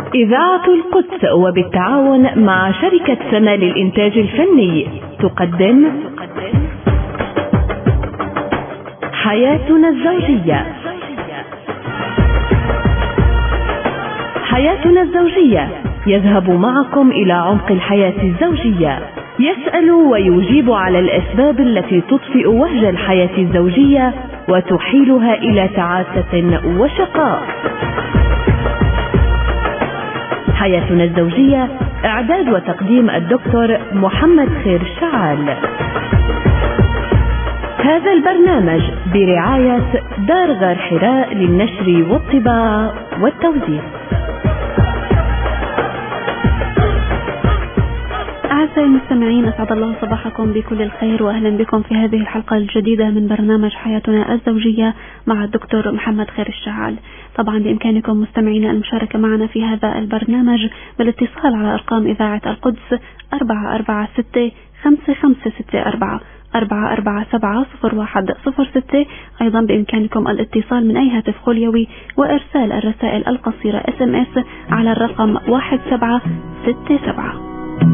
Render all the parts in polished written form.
إذاعة القدس وبالتعاون مع شركة سما للإنتاج الفني تقدم حياتنا الزوجية. حياتنا الزوجية يذهب معكم إلى عمق الحياة الزوجية، يسأل ويجيب على الأسباب التي تطفئ وهج الحياة الزوجية وتحيلها إلى تعاسة وشقاء. حياتنا الزوجية، إعداد وتقديم الدكتور محمد خير الشعال. هذا البرنامج برعاية دار غار حراء للنشر والطباعة والتوزيع. أعزائي المستمعين، أسعد الله صباحكم بكل الخير وأهلا بكم في هذه الحلقة الجديدة من برنامج حياتنا الزوجية مع الدكتور محمد خير الشعال. طبعا بإمكانكم مستمعين المشاركة معنا في هذا البرنامج بالاتصال على أرقام إذاعة القدس 446-5564 447-0106. أيضا بإمكانكم الاتصال من أي هاتف خليوي وإرسال الرسائل القصيرة SMS على الرقم 1767.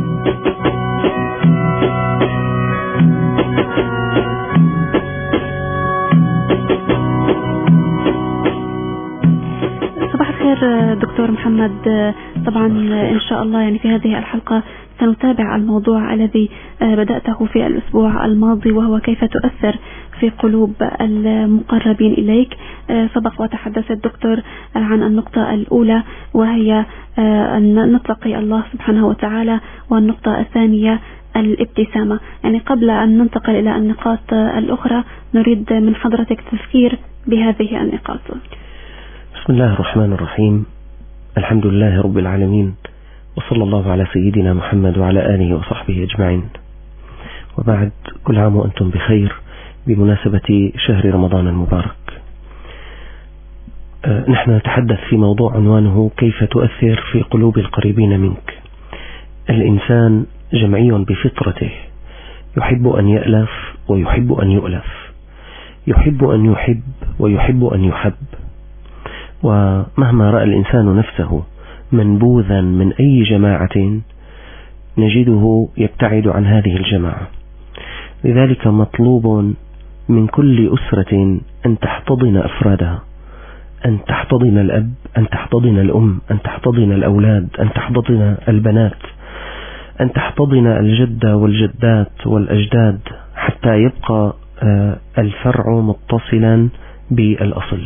صباح الخير دكتور محمد. طبعا إن شاء الله يعني في هذه الحلقة سنتابع الموضوع الذي بدأته في الأسبوع الماضي، وهو كيف تؤثر في قلوب المقربين إليك. سبق وتحدث الدكتور عن النقطة الأولى وهي أن نتقي الله سبحانه وتعالى، والنقطة الثانية الابتسامة. يعني قبل أن ننتقل إلى النقاط الأخرى نريد من حضرتك تذكير بهذه النقاط. بسم الله الرحمن الرحيم، الحمد لله رب العالمين، وصلى الله على سيدنا محمد وعلى آله وصحبه أجمعين. وبعد، كل عام وأنتم بخير بمناسبة شهر رمضان المبارك. نحن نتحدث في موضوع عنوانه كيف تؤثر في قلوب القريبين منك. الإنسان جمعي بفطرته، يحب أن يألف ويحب أن يؤلف، يحب أن يحب ويحب أن يحب. ومهما رأى الإنسان نفسه منبوذا من أي جماعة نجده يبتعد عن هذه الجماعة. لذلك مطلوب من كل أسرة أن تحتضن أفرادها، أن تحتضن الأب، أن تحتضن الأم، أن تحتضن الأولاد، أن تحتضن البنات، أن تحتضن الجد والجدات والأجداد، حتى يبقى الفرع متصلا بالأصل.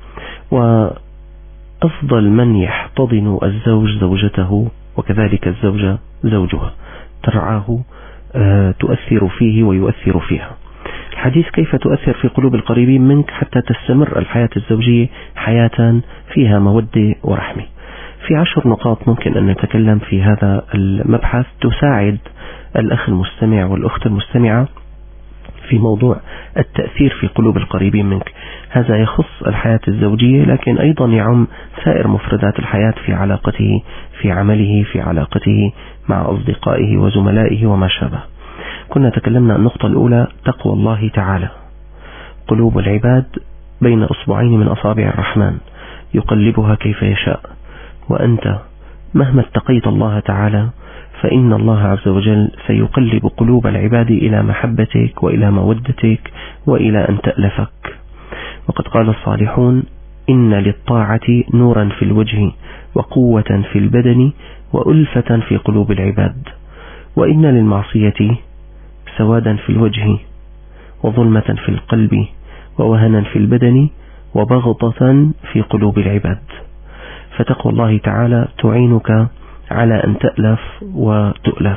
وأفضل من يحتضن الزوج زوجته، وكذلك الزوجة زوجها، ترعاه، تؤثر فيه ويؤثر فيها. الحديث كيف تؤثر في قلوب القريبين منك حتى تستمر الحياة الزوجية حياة فيها مودة ورحمة. في 10 نقاط ممكن أن نتكلم في هذا المبحث تساعد الأخ المستمع والأخت المستمعة في موضوع التأثير في قلوب القريبين منك. هذا يخص الحياة الزوجية، لكن أيضا يعم سائر مفردات الحياة في علاقته، في عمله، في علاقته مع أصدقائه وزملائه وما شابه. كنا تكلمنا النقطة الأولى تقوى الله تعالى. قلوب العباد بين أصبعين من أصابع الرحمن يقلبها كيف يشاء، وأنت مهما اتقيت الله تعالى فإن الله عز وجل سيقلب قلوب العباد إلى محبتك وإلى مودتك وإلى أن تألفك. وقد قال الصالحون: إن للطاعة نورا في الوجه وقوة في البدن وألفة في قلوب العباد، وإن للمعصية سوادا في الوجه وظلمة في القلب ووهنا في البدن وبغضة في قلوب العباد. فتقوى الله تعالى تعينك على أن تألف وتؤلف.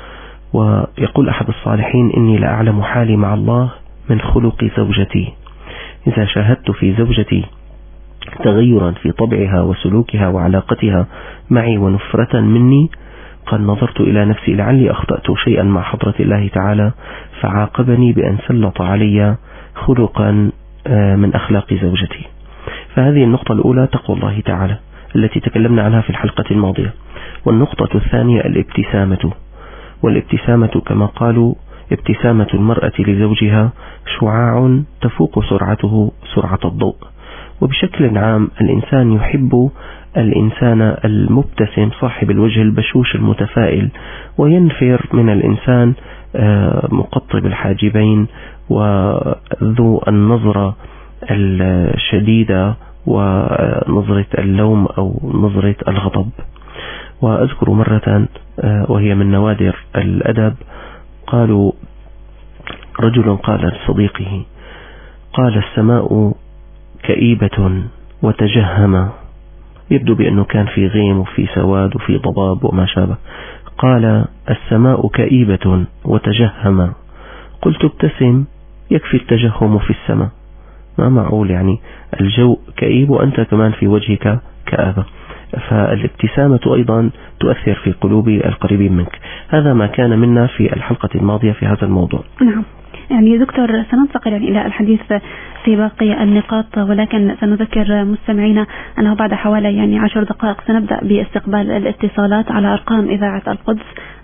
ويقول أحد الصالحين: إني لأعلم حالي مع الله من خلق زوجتي. إذا شاهدت في زوجتي تغيرا في طبعها وسلوكها وعلاقتها معي ونفرة مني، قال: نظرت إلى نفسي لعلي أخطأت شيئا مع حضرة الله تعالى فعاقبني بأن سلط علي خلقا من أخلاق زوجتي. فهذه النقطة الأولى تقوى الله تعالى التي تكلمنا عنها في الحلقة الماضية. والنقطة الثانية الابتسامة. والابتسامة كما قالوا: ابتسامة المرأة لزوجها شعاع تفوق سرعته سرعة الضوء. وبشكل عام الإنسان يحب الإنسان المبتسم صاحب الوجه البشوش المتفائل، وينفر من الإنسان مقطب الحاجبين وذو النظرة الشديدة ونظرة اللوم أو نظرة الغضب. وأذكر مرة وهي من نوادر الأدب، قالوا رجل قال لصديقه، قال السماء كئيبة وتجهم، يبدو بأنه كان في غيم وفي سواد وفي ضباب وما شابه. قال السماء كئيبة وتجهم، قلت ابتسم يكفي التجهم في السماء، ما معقول يعني الجو كئيب وأنت كمان في وجهك كآبة. فالابتسامة أيضا تؤثر في قلوب القريبين منك. هذا ما كان منا في الحلقة الماضية في هذا الموضوع. نعم، يعني دكتور سننتقل إلى الحديث في باقي النقاط، ولكن سنذكر مستمعينا أنه بعد حوالي 10 دقائق سنبدأ باستقبال الاتصالات على أرقام إذاعة القدس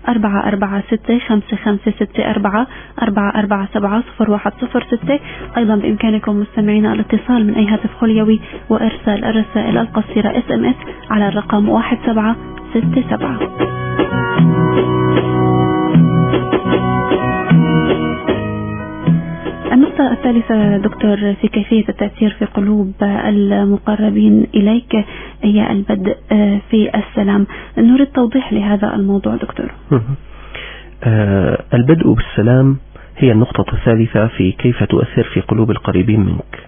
446-564-447-01006. أيضا بإمكانكم مستمعينا الاتصال من أي هاتف خليوي وإرسال الرسائل القصيرة SMS على الرقم 1767. النقطة الثالثة دكتور في كيفية التأثير في قلوب المقربين إليك هي البدء في السلام. نريد توضيح لهذا الموضوع دكتور. البدء بالسلام هي النقطة الثالثة في كيف تؤثر في قلوب القريبين منك.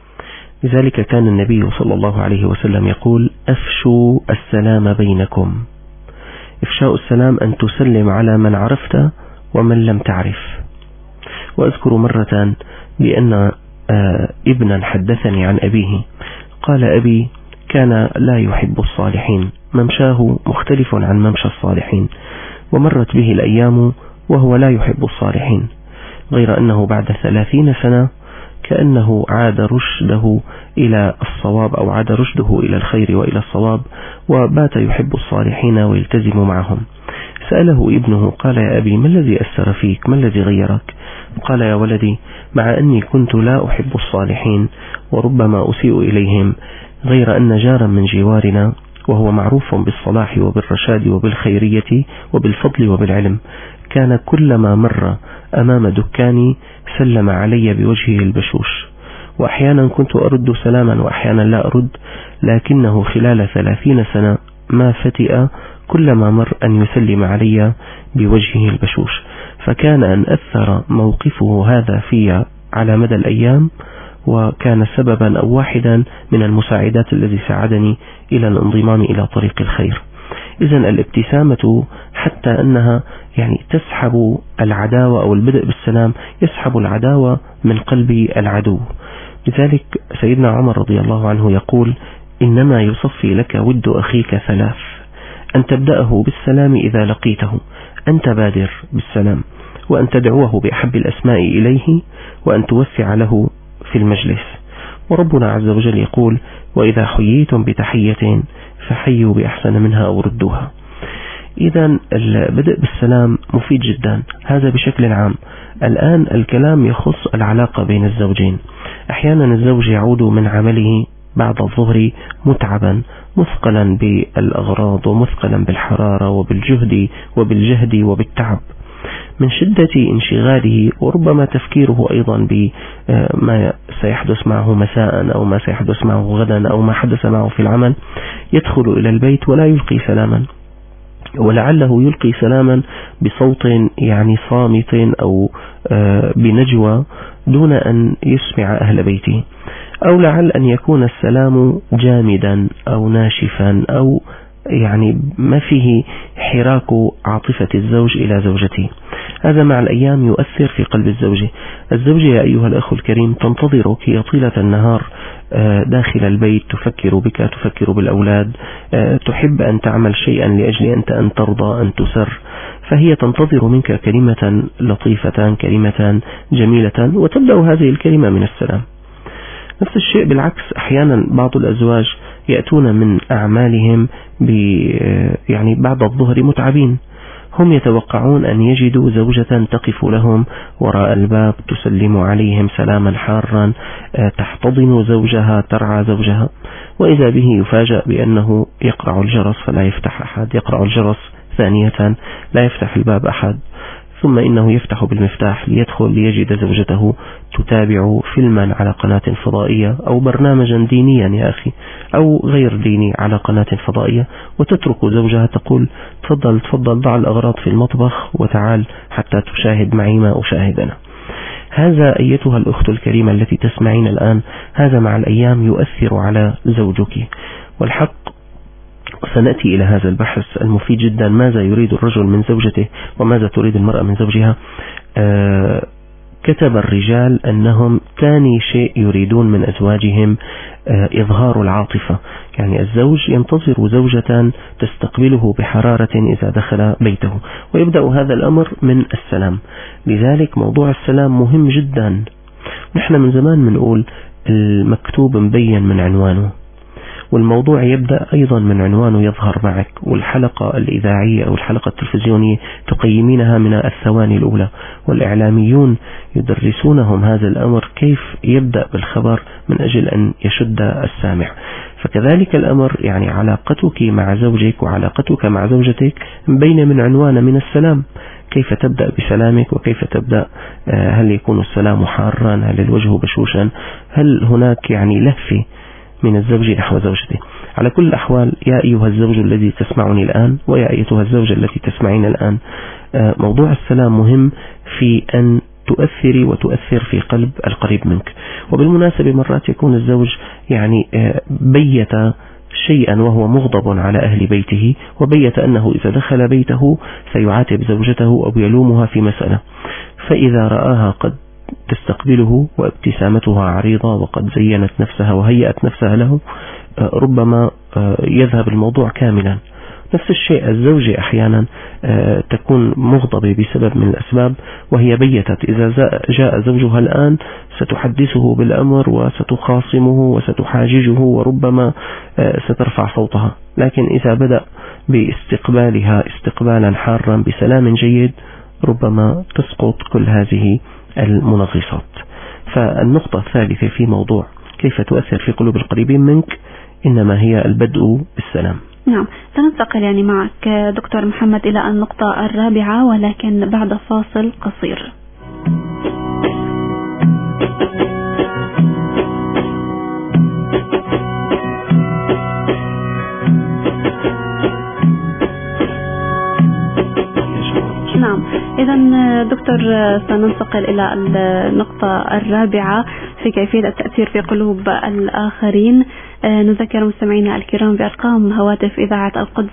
لذلك كان النبي صلى الله عليه وسلم يقول أفشوا السلام بينكم. إفشاء السلام أن تسلم على من عرفت ومن لم تعرف. وأذكر مرة بأن ابنا حدثني عن أبيه، قال أبي كان لا يحب الصالحين، ممشاه مختلف عن ممشى الصالحين، ومرت به الأيام وهو لا يحب الصالحين، غير أنه بعد 30 سنة كأنه عاد رشده إلى الصواب أو عاد رشده إلى الخير وإلى الصواب، وبات يحب الصالحين ويلتزم معهم. سأله ابنه قال يا أبي ما الذي أثر فيك، ما الذي غيرك؟ قال يا ولدي مع أني كنت لا أحب الصالحين وربما أسيء إليهم، غير أن جارا من جوارنا وهو معروف بالصلاح وبالرشاد وبالخيرية وبالفضل وبالعلم، كان كلما مر أمام دكاني سلم علي بوجهه البشوش، وأحيانا كنت أرد سلاما وأحيانا لا أرد، لكنه خلال 30 سنة ما فتئ كلما مر أن يسلم علي بوجهه البشوش. فكان أن أثر موقفه هذا في على مدى الأيام، وكان سببا أو واحدا من المساعدات الذي ساعدني إلى الانضمام إلى طريق الخير. إذن الابتسامة حتى أنها تسحب العداوة، أو البدء بالسلام يسحب العداوة من قلب العدو. لذلك سيدنا عمر رضي الله عنه يقول إنما يصفي لك ود أخيك 3: أن تبدأه بالسلام إذا لقيته، أن تبادر بالسلام، وأن تدعوه بأحب الأسماء إليه، وأن توسع له في المجلس. وربنا عز وجل يقول وإذا حييتم بتحية فحيوا بأحسن منها أو ردوها. إذن البدء بالسلام مفيد جدا، هذا بشكل عام. الآن الكلام يخص العلاقة بين الزوجين. أحيانا الزوج يعود من عمله بعد الظهر متعبا مثقلا بالأغراض ومثقلا بالحرارة وبالجهد وبالتعب من شدة انشغاله، وربما تفكيره أيضا بما سيحدث معه مساء أو ما سيحدث معه غدا أو ما حدث معه في العمل. يدخل إلى البيت ولا يلقي سلاما، ولعله يلقي سلاما بصوت صامت أو بنجوى دون أن يسمع أهل بيته، أو لعل أن يكون السلام جامدا أو ناشفا أو ما فيه حراك عاطفة الزوج إلى زوجته. هذا مع الأيام يؤثر في قلب الزوجة يا أيها الأخ الكريم تنتظرك هي طيلة النهار داخل البيت، تفكر بك، تفكر بالأولاد، تحب أن تعمل شيئا لأجل أن ترضى، أن تسر، فهي تنتظر منك كلمة لطيفة، كلمة جميلة، وتبدأ هذه الكلمة من السلام. نفس الشيء بالعكس، أحيانا بعض الأزواج يأتون من أعمالهم بعد الظهر متعبين، هم يتوقعون أن يجدوا زوجة تقف لهم وراء الباب تسلم عليهم سلاما حارا، تحتضن زوجها، ترعى زوجها. وإذا به يفاجأ بأنه يقرع الجرس فلا يفتح أحد، يقرع الجرس ثانية لا يفتح الباب أحد، ثم إنه يفتح بالمفتاح ليدخل ليجد زوجته تتابع فيلما على قناة فضائية أو برنامجا دينيا يا أخي أو غير ديني على قناة فضائية، وتترك زوجها تقول تفضل ضع الأغراض في المطبخ وتعال حتى تشاهد معي ما أشاهد أنا. هذا أيتها الأخت الكريمة التي تسمعين الآن، هذا مع الأيام يؤثر على زوجك. والحق سنأتي إلى هذا البحث المفيد جدا، ماذا يريد الرجل من زوجته وماذا تريد المرأة من زوجها. كتب الرجال أنهم ثاني شيء يريدون من أزواجهم إظهار العاطفة، يعني الزوج ينتظر زوجة تستقبله بحرارة إذا دخل بيته، ويبدأ هذا الأمر من السلام. لذلك موضوع السلام مهم جدا. نحن من زمان بنقول المكتوب مبين من عنوانه، والموضوع يبدأ أيضا من عنوانه يظهر معك، والحلقة الإذاعية أو الحلقة التلفزيونية تقيمينها من الثواني الأولى، والإعلاميون يدرسونهم هذا الأمر كيف يبدأ بالخبر من أجل أن يشد السامع. فكذلك الأمر، يعني علاقتك مع زوجك وعلاقتك مع زوجتك مبينة من عنوان من السلام، كيف تبدأ بسلامك وكيف تبدأ، هل يكون السلام حارا، هل الوجه بشوشا، هل هناك يعني لهفة من الزوج نحو زوجته. على كل الأحوال يا أيها الزوج الذي تسمعني الآن ويا أيتها الزوجة التي تسمعين الآن، موضوع السلام مهم في أن تؤثري وتؤثر في قلب القريب منك. وبالمناسبة مرات يكون الزوج يعني بيت شيئا وهو مغضب على أهل بيته، وبيت أنه إذا دخل بيته سيعاتب زوجته أو يلومها في مسألة، فإذا رآها قد تستقبله وابتسامتها عريضة وقد زينت نفسها وهيأت نفسها له، ربما يذهب الموضوع كاملا. نفس الشيء الزوجة أحيانا تكون مغضبة بسبب من الأسباب وهي بيتت، إذا جاء زوجها الآن ستحدثه بالأمر وستخاصمه وستحاججه وربما سترفع صوتها، لكن إذا بدأ باستقبالها استقبالا حارا بسلام جيد ربما تسقط كل هذه المنغصات. فالنقطة الثالثة في موضوع كيف تؤثر في قلوب القريبين منك إنما هي البدء بالسلام. نعم، سننتقل يعني معك دكتور محمد إلى النقطة الرابعة، ولكن بعد فاصل قصير. نعم، إذا دكتور سننتقل إلى النقطة الرابعة في كيفية التأثير في قلوب الآخرين. نذكر مستمعينا الكرام بأرقام هواتف إذاعة القدس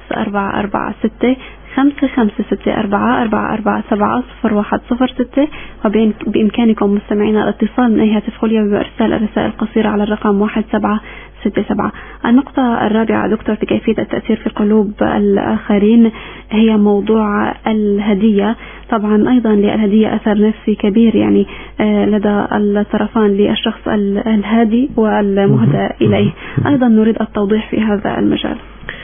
446-556-4474-017، وبإمكانكم مستمعينا الاتصال من أي هاتف خلية بإرسال الرسائل القصيرة على الرقم 1767. النقطة الرابعة دكتور في كيفية التأثير في قلوب الآخرين هي موضوع الهدية. طبعا أيضا للهدية أثر نفسي كبير يعني لدى الطرفان، للشخص الهادي والمهدى إليه. أيضا نريد التوضيح في هذا المجال.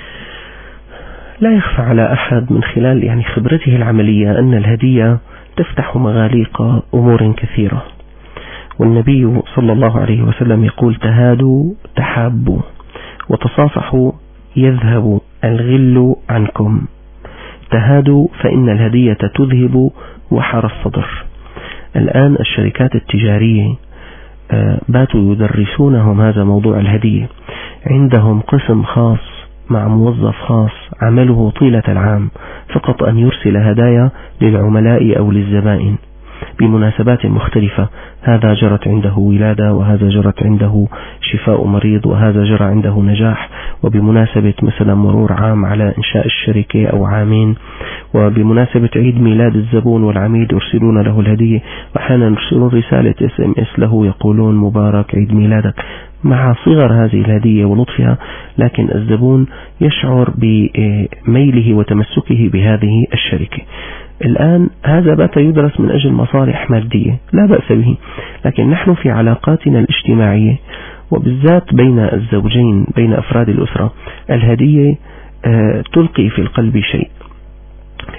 لا يخفى على أحد من خلال يعني خبرته العملية أن الهدية تفتح مغاليق أمور كثيرة، والنبي صلى الله عليه وسلم يقول: تهادوا تحابوا وتصافحوا يذهب الغل عنكم. تهادوا فإن الهدية تذهب وحر الصدر. الآن الشركات التجارية باتوا يدرسونهم هذا موضوع الهدية، عندهم قسم خاص مع موظف خاص عمله طيلة العام فقط أن يرسل هدايا للعملاء أو للزبائن بمناسبات مختلفة. هذا جرت عنده ولادة، وهذا جرت عنده شفاء مريض، وهذا جرى عنده نجاح، وبمناسبة مثلا مرور عام على إنشاء الشركة أو عامين، وبمناسبة عيد ميلاد الزبون والعميد يرسلون له الهدية، وأحيانا يرسلون رسالة SMS له يقولون مبارك عيد ميلادك، مع صغر هذه الهدية ولطفها، لكن الزبون يشعر بميله وتمسكه بهذه الشركة. الآن هذا بات يدرس من أجل مصالح مادية، لا بأس به، لكن نحن في علاقاتنا الاجتماعية وبالذات بين الزوجين بين أفراد الأسرة، الهدية تلقي في القلب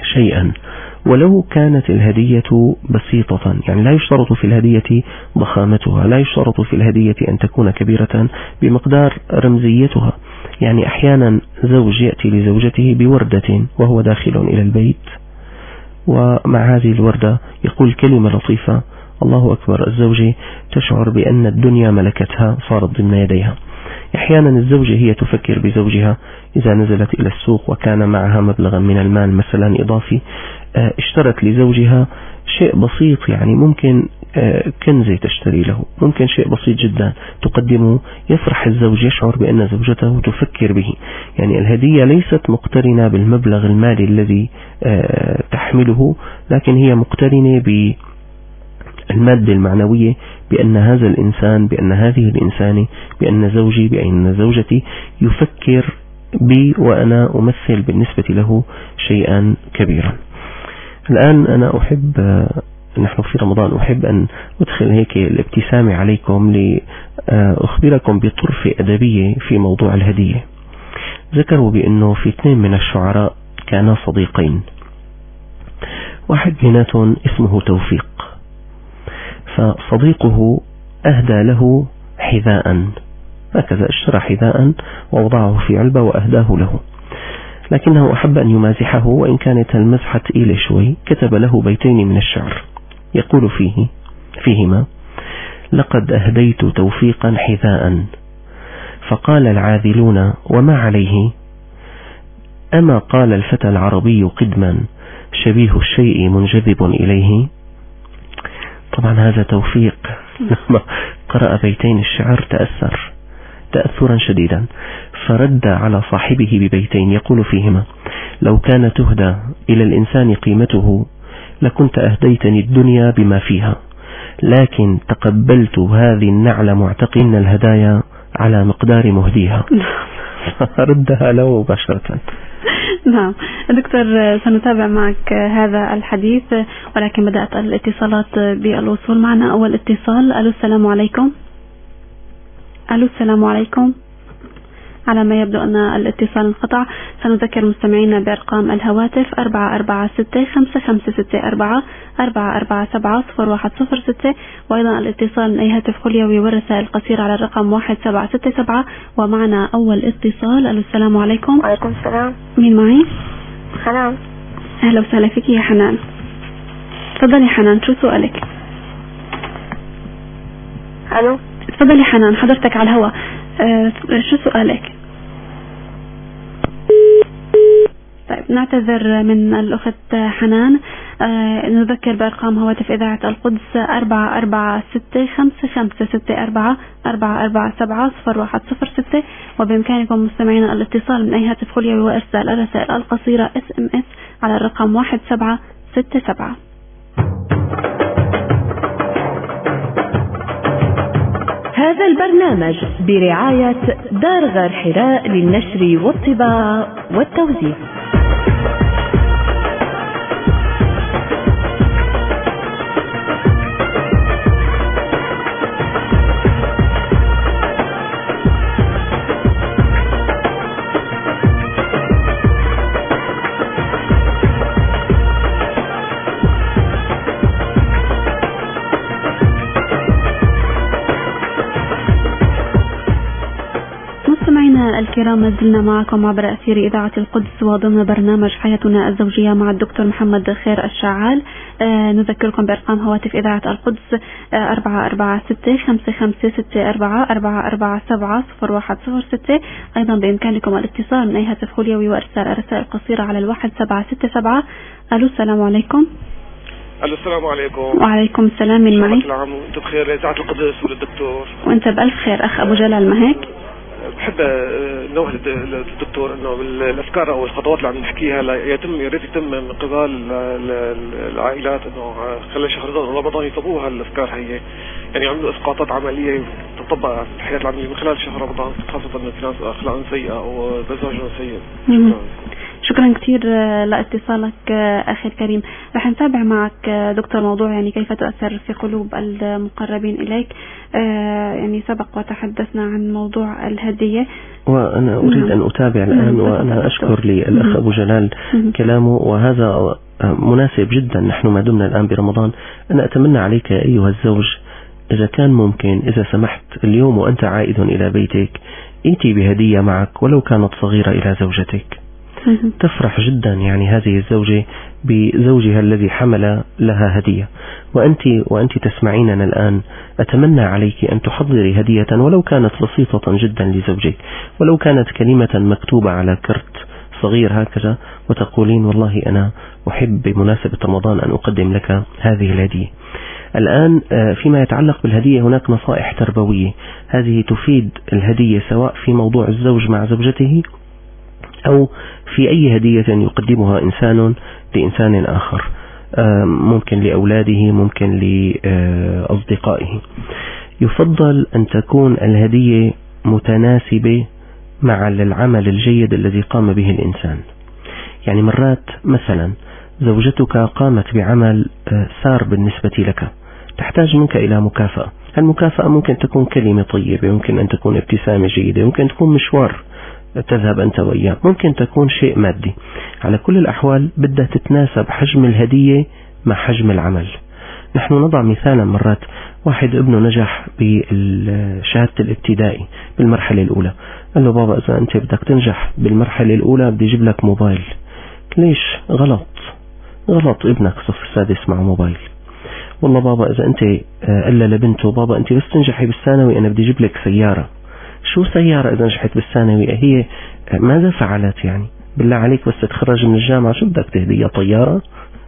شيئا ولو كانت الهدية بسيطة، يعني لا يشترط في الهدية ضخامتها، لا يشترط في الهدية أن تكون كبيرة بمقدار رمزيتها. يعني أحيانا زوج يأتي لزوجته بوردة وهو داخل إلى البيت، ومع هذه الوردة يقول كلمة لطيفة، الله أكبر، الزوجة تشعر بأن الدنيا ملكتها صارت ضمن يديها. أحيانا الزوجة هي تفكر بزوجها إذا نزلت إلى السوق وكان معها مبلغا من المال مثلا إضافي، اشترت لزوجها شيء بسيط، يعني ممكن كنزة تشتري له، ممكن شيء بسيط جدا تقدمه، يفرح الزوج، يشعر بأن زوجته تفكر به. يعني الهدية ليست مقترنة بالمبلغ المالي الذي تحمله، لكن هي مقترنة بالمادة المعنوية، بأن هذا الإنسان، بأن هذه الإنسانة، بأن زوجي، بأن زوجتي يفكر بي وأنا أمثل بالنسبة له شيئا كبيرا. الآن أنا أحب، نحن في رمضان، أحب أن أدخل هيك الابتسامة عليكم لأخبركم بطرفة أدبية في موضوع الهدية. ذكروا بأنه في 2 من الشعراء كانا صديقين، واحد مناتهم اسمه توفيق، فصديقه أهدى له حذاء، هكذا اشترى حذاء ووضعه في علبة وأهداه له، لكنه أحب أن يمازحه، وإن كانت المزحة ثقيلة شوي، كتب له بيتين من الشعر يقول فيهما: لقد أهديت توفيقا حذاء، فقال العاذلون وما عليه، أما قال الفتى العربي قدما، شبيه الشيء منجذب إليه. طبعا هذا توفيق لما قرأ بيتين الشعر تأثر تأثرا شديدا، فرد على صاحبه ببيتين يقول فيهما: لو كان تهدى إلى الإنسان قيمته، لكنت أهديتني الدنيا بما فيها، لكن تقبلت هذه النعل معتقين الهدايا على مقدار مهديها. ردها له مباشرة. نعم دكتور، سنتابع معك هذا الحديث، ولكن بدأت الاتصالات بالوصول. معنا أول اتصال. ألو، السلام عليكم. ألو، السلام عليكم. على ما يبدو أن الاتصال انقطع. سنذكر مستمعينا بأرقام الهواتف 446-556-4 447-0106، وأيضا الاتصال من أي هاتف خليوي والرسائل القصيرة على الرقم 1767. ومعنا أول اتصال. ألو، السلام عليكم. وعليكم السلام. مين معي؟ حنان. أهلا وسهلا فيك يا حنان. تفضلي حنان، شو سؤالك؟ ألو. تفضلي حنان، حضرتك على الهواء. شو سؤالك؟ طيب، نعتذر من الأخت حنان. نذكر بأرقام هواتف إذاعة القدس 446-556-4 447-0106، وبإمكانكم مستمعينا الاتصال من أي هاتف خليوي وإرسال الرسائل القصيرة SMS على الرقم 1767. هذا البرنامج برعاية دار غار حراء للنشر والطباعة والتوزيع. الكرام، ما زلنا معكم عبر أثير إذاعة القدس وضمن برنامج حياتنا الزوجية مع الدكتور محمد خير الشعال. نذكركم بأرقام هواتف إذاعة القدس 446-556-4 447-0106. أيضا بإمكانكم الاتصال من أي هاتف خليوي وإرسال الرسائل القصيرة على 1767. ألو، السلام عليكم. ألو، السلام عليكم. وعليكم السلام. من معي؟ العام وانتم بخير، إذاعة القدس وللدكتور. وانت بألف خير أخ أبو جلال، ما هيك؟ بحب نوه للدكتور انه الافكار او الخطوات اللي عم نحكيها يا ريت يتم من قبل العائلات، انه خلال شهر رمضان يطبقوا هالافكار هي، يعني يعملوا اسقاطات عمليه تطبق على الحياه العمليه من خلال شهر رمضان، خاصه انه في ناس اخلاقهم سيئه او مزاجهم سيء. شكرا كثير لاتصالك أخي الكريم. رح نتابع معك دكتور موضوع يعني كيف تؤثر في قلوب المقربين إليك. يعني سبق وتحدثنا عن موضوع الهدية، وأنا أريد أن أتابع الآن، وأنا أشكر للأخ أبو جلال كلامه، وهذا مناسب جدا، نحن ما دمنا الآن برمضان، أنا أتمنى عليك يا أيها الزوج إذا كان ممكن، إذا سمحت اليوم وأنت عائد إلى بيتك ائتي بهدية معك ولو كانت صغيرة إلى زوجتك. تفرح جدا يعني هذه الزوجة بزوجها الذي حمل لها هدية. وأنت تسمعيننا الآن، أتمنى عليك أن تحضري هدية ولو كانت بسيطة جدا لزوجك، ولو كانت كلمة مكتوبة على كرت صغير هكذا، وتقولين والله أنا أحب بمناسبة رمضان أن أقدم لك هذه الهدية. الآن فيما يتعلق بالهدية هناك نصائح تربوية، هذه تفيد الهدية سواء في موضوع الزوج مع زوجته أو في أي هدية يقدمها إنسان لإنسان آخر، ممكن لأولاده، ممكن لأصدقائه. يفضل أن تكون الهدية متناسبة مع العمل الجيد الذي قام به الإنسان. يعني مرات مثلا زوجتك قامت بعمل سار بالنسبة لك، تحتاج منك إلى مكافأة. المكافأة ممكن تكون كلمة طيبة، يمكن أن تكون ابتسامة جيدة، يمكن تكون مشوار تذهب أنت وإياه، ممكن تكون شيء مادي. على كل الأحوال بدها تتناسب حجم الهدية مع حجم العمل. نحن نضع مثالا، مرات واحد ابنه نجح بشهادة الابتدائي بالمرحلة الأولى، قال له بابا إذا أنت بدك تنجح بالمرحلة الأولى بدي أجيب لك موبايل. ليش؟ غلط ابنك صف السادس مع موبايل. والله بابا إذا أنت قال لبنته بابا أنت بس تنجحي بالثانوي أنا بدي أجيب لك سيارة. شو سيارة إذا نجحت بالثانوي؟ هي ماذا فعلت يعني؟ بالله عليك بس تتخرج من الجامعة شو بدك تهديها؟ طيارة؟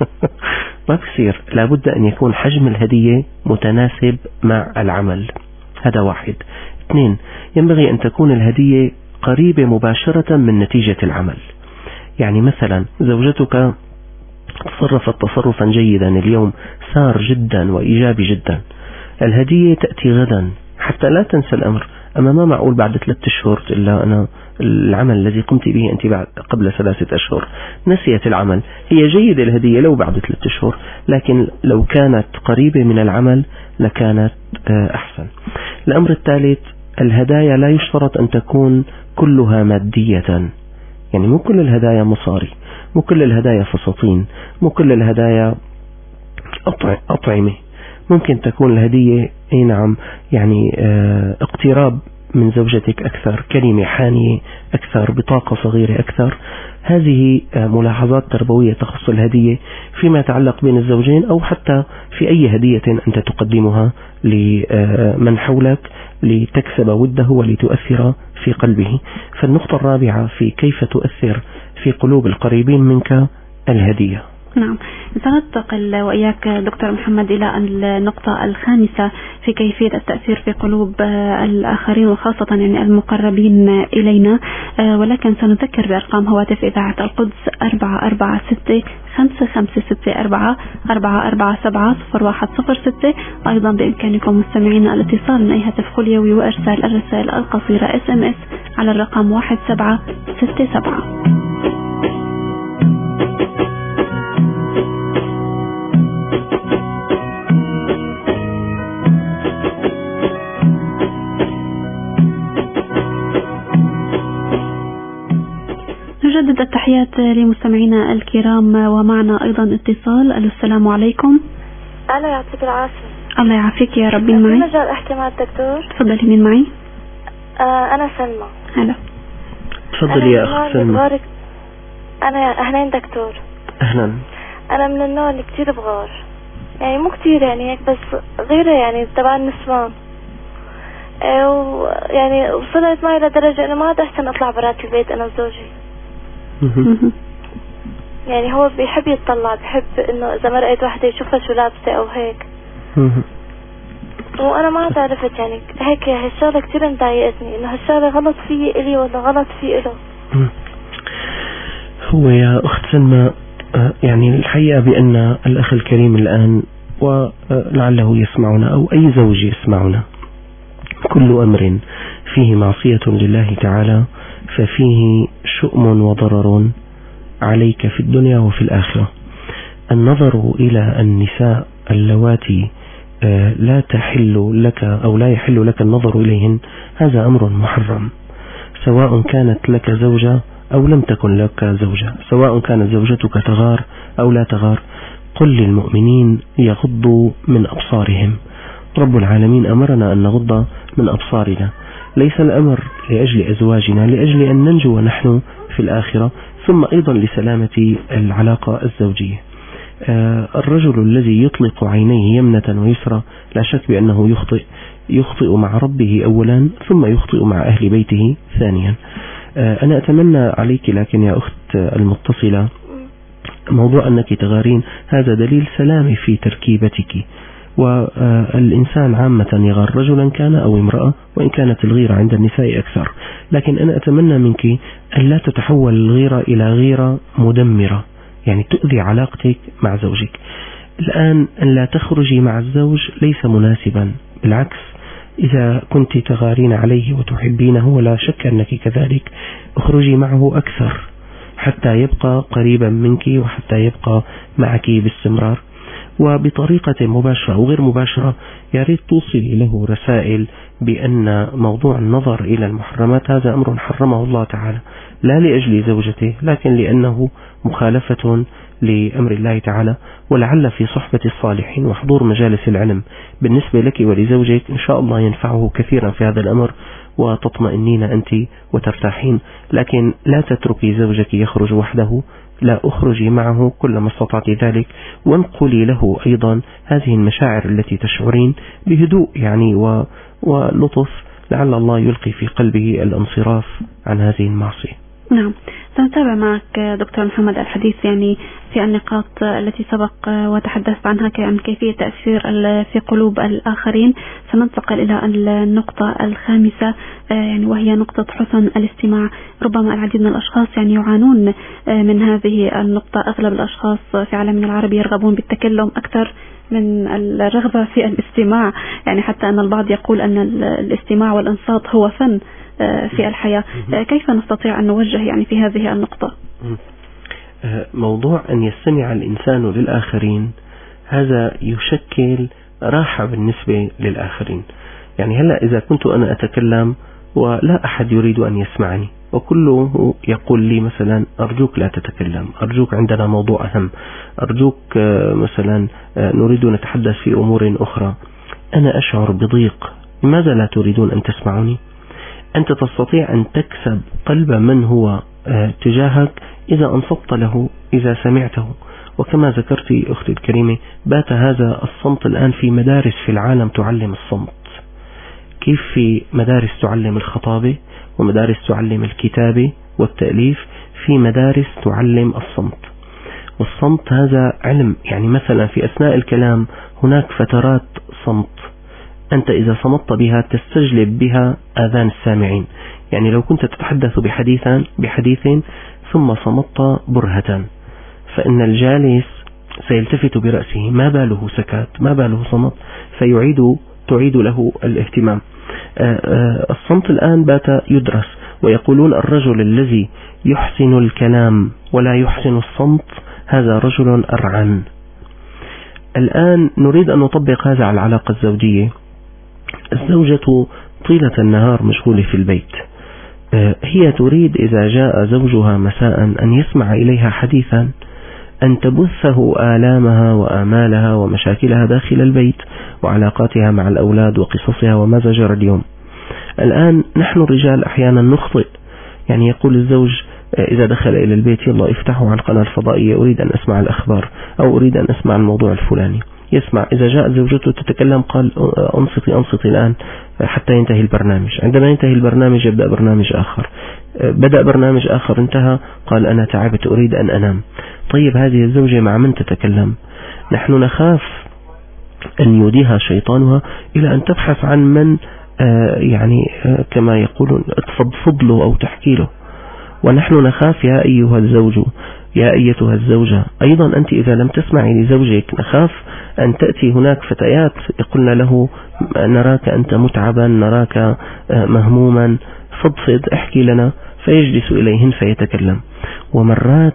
ما بصير. لابد أن يكون حجم الهدية متناسب مع العمل. هذا واحد. 2، ينبغي أن تكون الهدية قريبة مباشرة من نتيجة العمل. يعني مثلا زوجتك تصرفت تصرفا جيدا اليوم، سار جدا وإيجابي جدا، الهدية تأتي غدا، حتى لا تنسى الأمر. أما ما معقول بعد 3 أشهر تقول لها أنا العمل الذي قمت به أنت بعد قبل 3 أشهر نسيت العمل. هي جيدة الهدية لو بعد 3 أشهر، لكن لو كانت قريبة من العمل لكانت أحسن. الأمر الثالث، الهدايا لا يشترط أن تكون كلها مادية. يعني مو كل الهدايا مصاري، مو كل الهدايا فساتين، مو كل الهدايا أطعمة. ممكن تكون الهدية نعم يعني اقتراب من زوجتك أكثر، كلمة حانية أكثر، بطاقة صغيرة أكثر. هذه ملاحظات تربوية تخص الهدية فيما يتعلق بين الزوجين، أو حتى في أي هدية أنت تقدمها لمن حولك لتكسب وده ولتؤثر في قلبه. فالنقطة الرابعة في كيف تؤثر في قلوب القريبين منك الهدية. نعم، سننتقل وإياك دكتور محمد إلى النقطة الخامسة في كيفية التأثير في قلوب الآخرين وخاصة يعني المقربين إلينا، ولكن سنذكر بأرقام هواتف إذاعة القدس 446-556-447-00106. أيضا بإمكانكم مستمعينا الاتصال من أي هاتف خليوي وإرسال الرسائل القصيرة SMS على الرقم 1767. نجدد التحيات لمستمعينا الكرام، ومعنا أيضا اتصال. السلام عليكم. أنا يعطيك العافية. الله يعافيك يا رب. معي مجال أحكي مع الدكتور؟ تفضلي. مين معي؟ أنا سلمى. هلا، تفضلي يا أخ سلمى. أنا أهلين دكتور. أهلا. أنا من النوع اللي كتير بغار، يعني مو كتير يعني هيك بس غيرة يعني تبع النسوان، يعني وصلت معي لدرجة أنا ما عاد أحسن أطلع برات البيت أنا وزوجي. يعني هو بيحب يتطلع، بيحب إنه إذا مرقت واحدة يشوفها شو لابسة أو هيك. وأنا ما عاد عرفت يعني هيك هالشغلة كتير مضايقتني، إنه هالشغلة غلط فيه إلي ولا غلط فيه إله. هو يا أخت سلمى يعني الحقيقة بأن الأخ الكريم الآن ولعله يسمعنا أو أي زوج يسمعنا، كل أمر فيه معصية لله تعالى ففيه شؤم وضرر عليك في الدنيا وفي الآخرة. النظر إلى النساء اللواتي لا تحل لك أو لا يحل لك النظر إليهن هذا أمر محرم، سواء كانت لك زوجة أو لم تكن لك زوجة، سواء كانت زوجتك تغار أو لا تغار، قل للمؤمنين يغضوا من أبصارهم. رب العالمين أمرنا أن نغض من أبصارنا، ليس الأمر لأجل أزواجنا، لأجل أن ننجو نحن في الآخرة، ثم أيضا لسلامة العلاقة الزوجية. الرجل الذي يطلق عينيه يمنة ويسرى لا شك بأنه يخطئ مع ربه أولا، ثم يخطئ مع أهل بيته ثانيا. أنا أتمنى عليك لكن يا أخت المتصلة، موضوع أنك تغارين هذا دليل سلامي في تركيبتك، والإنسان عامة يغار رجلا كان أو امرأة، وإن كانت الغيرة عند النساء أكثر، لكن أنا أتمنى منك أن لا تتحول الغيرة إلى غيرة مدمرة، يعني تؤذي علاقتك مع زوجك. الآن أن لا تخرجي مع الزوج ليس مناسبا، بالعكس إذا كنت تغارين عليه وتحبينه ولا شك أنك كذلك، اخرجي معه أكثر حتى يبقى قريبا منك وحتى يبقى معك باستمرار، وبطريقة مباشرة أو غير مباشرة يا ريت توصلي له رسائل بأن موضوع النظر إلى المحرمات هذا أمر حرمه الله تعالى، لا لأجل زوجته لكن لأنه مخالفة لأمر الله تعالى، ولعل في صحبة الصالحين وحضور مجالس العلم بالنسبة لك ولزوجك إن شاء الله ينفعه كثيرا في هذا الأمر، وتطمئنين أنت وترتاحين. لكن لا تتركي زوجك يخرج وحده، لا، أخرجي معه كلما استطعت ذلك، وانقلي له أيضا هذه المشاعر التي تشعرين بهدوء يعني ولطف، لعل الله يلقي في قلبه الانصراف عن هذه المعصية. نعم، سنتابع معك دكتور محمد الحديث يعني في النقاط التي سبق وتحدثت عنها عن كيفية تأثير في قلوب الآخرين. سننتقل إلى النقطة الخامسة يعني وهي نقطة حسن الاستماع. ربما العديد من الأشخاص يعني يعانون من هذه النقطة. أغلب الأشخاص في عالمنا العربي يرغبون بالتكلم أكثر من الرغبة في الاستماع، يعني حتى أن البعض يقول أن الاستماع والإنصات هو فن في الحياة. كيف نستطيع أن نوجه يعني في هذه النقطة؟ موضوع أن يستمع الإنسان للآخرين هذا يشكل راحة بالنسبة للآخرين. يعني هلأ إذا كنت أنا أتكلم ولا أحد يريد أن يسمعني وكله يقول لي مثلا أرجوك لا تتكلم، أرجوك عندنا موضوع أهم، أرجوك مثلا نريد أن نتحدث في أمور أخرى، أنا أشعر بضيق. لماذا لا تريدون أن تسمعوني؟ أنت تستطيع أن تكسب قلب من هو تجاهك إذا أنصت له، إذا سمعته. وكما ذكرت أختي الكريمة، بات هذا الصمت الآن في مدارس في العالم تعلم الصمت، كيف في مدارس تعلم الخطابة ومدارس تعلم الكتابة والتأليف، في مدارس تعلم الصمت. والصمت هذا علم، يعني مثلا في أثناء الكلام هناك فترات صمت، أنت إذا صمت بها تستجلب بها آذان السامعين. يعني لو كنت تتحدث بحديث ثم صمت برهة، فإن الجالس سيلتفت برأسه ما باله سكات، ما باله صمت، تعيد له الاهتمام. الصمت الآن بات يدرس، ويقولون الرجل الذي يحسن الكلام ولا يحسن الصمت هذا رجل أرعن. الآن نريد أن نطبق هذا على العلاقة الزوجية. الزوجة طيلة النهار مشغولة في البيت، هي تريد إذا جاء زوجها مساء أن يسمع إليها حديثا، أن تبثه آلامها وآمالها ومشاكلها داخل البيت وعلاقاتها مع الأولاد وقصصها وماذا جرى اليوم. الآن نحن الرجال أحيانا نخطئ، يعني يقول الزوج إذا دخل إلى البيت يلا افتحوا عن قناة الفضائية أريد أن أسمع الأخبار أو أريد أن أسمع الموضوع الفلاني. يسمع، إذا جاء زوجته تتكلم قال أنصتي الآن حتى ينتهي البرنامج. عندما ينتهي البرنامج يبدأ برنامج آخر، بدأ برنامج آخر انتهى قال أنا تعبت أريد أن أنام. طيب هذه الزوجة مع من تتكلم؟ نحن نخاف أن يوديها شيطانها إلى أن تبحث عن من يعني كما يقولون تفضفض له أو تحكي له. ونحن نخاف يا أيها الزوج يا أيتها الزوجة أيضا أنت إذا لم تسمعي لزوجك، نخاف أن تأتي هناك فتيات يقولن له نراك أنت متعبا، نراك مهموما، فضفض احكي لنا، فيجلس إليهن فيتكلم. ومرات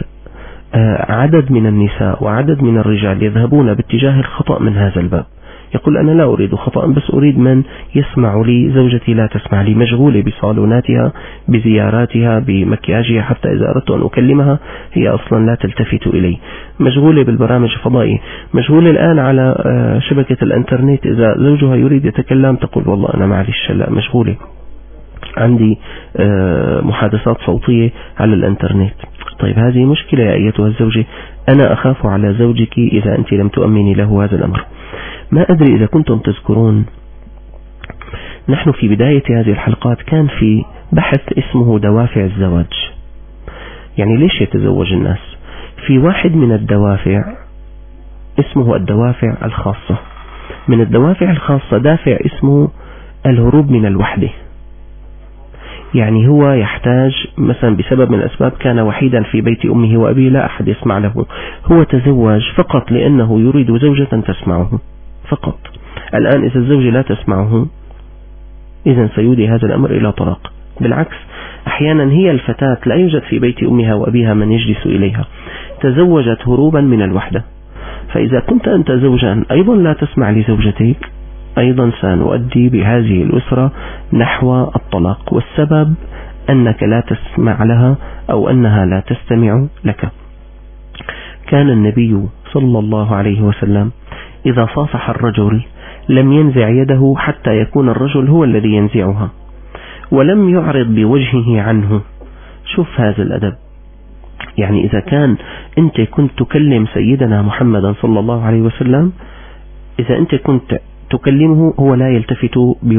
عدد من النساء وعدد من الرجال يذهبون باتجاه الخطأ من هذا الباب، يقول أنا لا أريد خطأ، بس أريد من يسمع لي. زوجتي لا تسمع لي، مشغولة بصالوناتها، بزياراتها، بمكياجها، حتى إذا أردت أن أكلمها هي أصلا لا تلتفت إلي، مشغولة بالبرامج الفضائية، مشغولة الآن على شبكة الإنترنت. إذا زوجها يريد يتكلم تقول والله أنا معلش لا مشغولة، عندي محادثات صوتية على الإنترنت. طيب هذه مشكلة يا أيتها الزوجة، أنا أخاف على زوجك إذا أنت لم تؤمني له هذا الأمر. ما أدري إذا كنتم تذكرون، نحن في بداية هذه الحلقات كان في بحث اسمه دوافع الزواج، يعني ليش يتزوج الناس. في واحد من الدوافع اسمه الدوافع الخاصة. من الدوافع الخاصة دافع اسمه الهروب من الوحدة، يعني هو يحتاج مثلا بسبب من الأسباب كان وحيدا في بيت أمه وأبيه لا أحد يسمع له، هو تزوج فقط لأنه يريد زوجة تسمعه فقط. الآن إذا الزوجة لا تسمعه إذن سيودي هذا الأمر إلى طلاق. بالعكس أحيانا هي الفتاة لا يوجد في بيت أمها وأبيها من يجلس إليها، تزوجت هروبا من الوحدة. فإذا كنت أنت زوجا أيضا لا تسمع لزوجتك، أيضا سنؤدي بهذه الأسرة نحو الطلاق، والسبب أنك لا تسمع لها أو أنها لا تستمع لك. كان النبي صلى الله عليه وسلم إذا صافح الرجل لم ينزع يده حتى يكون الرجل هو الذي ينزعها، ولم يعرض بوجهه عنه. شوف هذا الأدب، يعني إذا كان أنت كنت تكلم سيدنا محمدا صلى الله عليه وسلم، إذا أنت كنت تكلمه هو لا يلتفت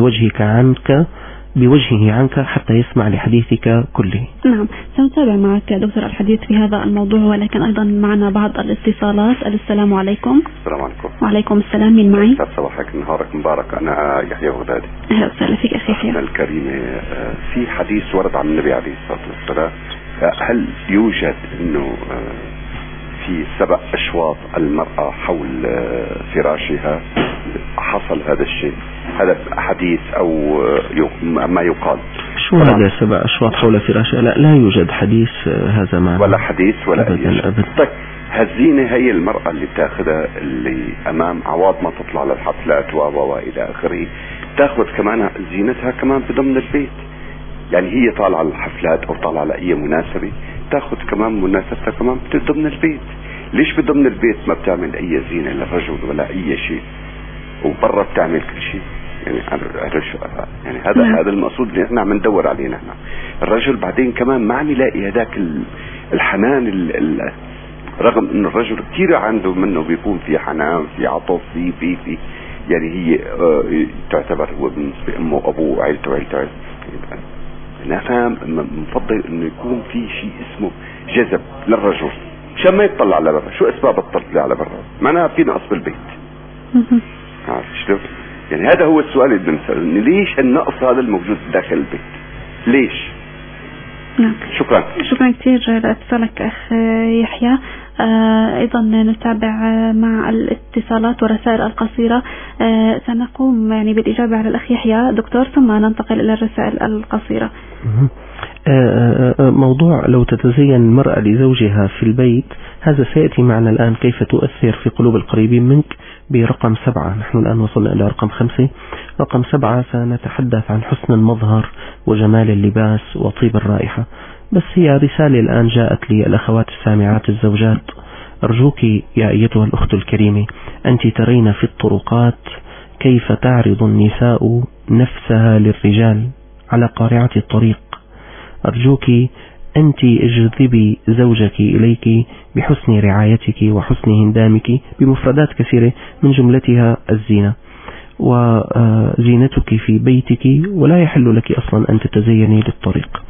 بوجهه عنك حتى يسمع لحديثك كله. نعم، سنتابع معك دكتور الحديث في هذا الموضوع، ولكن أيضا معنا بعض الاتصالات. السلام عليكم. السلام عليكم. وعليكم السلام، من معي؟ صباحك نهارك مبارك، أنا يحيى بغدادي. أهلا وسهلا فيك أخي يحيى. الكريمة، في حديث ورد عن النبي عليه الصلاة والسلام، هل يوجد أنه في 7 أشواط المرأة حول فراشها؟ حصل هذا الشيء؟ هذا حديث أو ما يقال؟ شو هذا 7 أشواط حول فراشها؟ لا يوجد حديث هذا معنا، ولا حديث ولا أبدا. طيب هالزينة هي المرأة اللي بتاخذها اللي أمام عوض ما تطلع للحفلات وإلى آخره، تاخذ كمان زينتها كمان بضمن البيت. يعني هي طالعة الحفلات أو طالعة على أي مناسبة تاخذ كمان مناسبتها كمان ضمن البيت. ليش بضمن البيت ما بتعمل أي زينة للرجل ولا أي شيء، وبرا بتعمل كل شيء؟ يعني هذا المقصود اللي احنا عم ندور عليه. نحن الرجل بعدين كمان ما عم يلاقي هذاك الحنان، رغم انه الرجل كثير عنده منه بيكون في حنان، في عطف، في يعني هي تعتبر هو بالنسبة امه وابوه وعيلته انا فاهم مفضل انه يكون في شيء اسمه جذب للرجل مشان ما يطلع على برا. شو اسباب التطلع على برا؟ معناها في نقص بالبيت. عارف شلون؟ يعني هذا هو السؤال اللي بنسأله، ليش النقص هذا الموجود داخل البيت؟ ليش؟ نعم. شكرا كثير لاتصالك أخ يحيى. أيضا نتابع مع الاتصالات والرسائل القصيرة. سنقوم يعني بالإجابة على الأخ يحيى دكتور، ثم ننتقل إلى الرسائل القصيرة. موضوع لو تتزين المرأة لزوجها في البيت، هذا سيأتي معنا الآن كيف تؤثر في قلوب القريبين منك برقم 7. نحن الآن وصلنا إلى رقم 5. رقم 7 سنتحدث عن حسن المظهر وجمال اللباس وطيب الرائحة. بس هي رسالة الآن جاءت لي الأخوات السامعات الزوجات، أرجوك يا أيتها الأخت الكريمة، أنت ترين في الطرقات كيف تعرض النساء نفسها للرجال على قارعة الطريق. أرجوك أنت اجذبي زوجك إليك بحسن رعايتك وحسن هندامك بمفردات كثيرة من جملتها الزينة وزينتك في بيتك، ولا يحل لك أصلا أن تتزيني للطريق.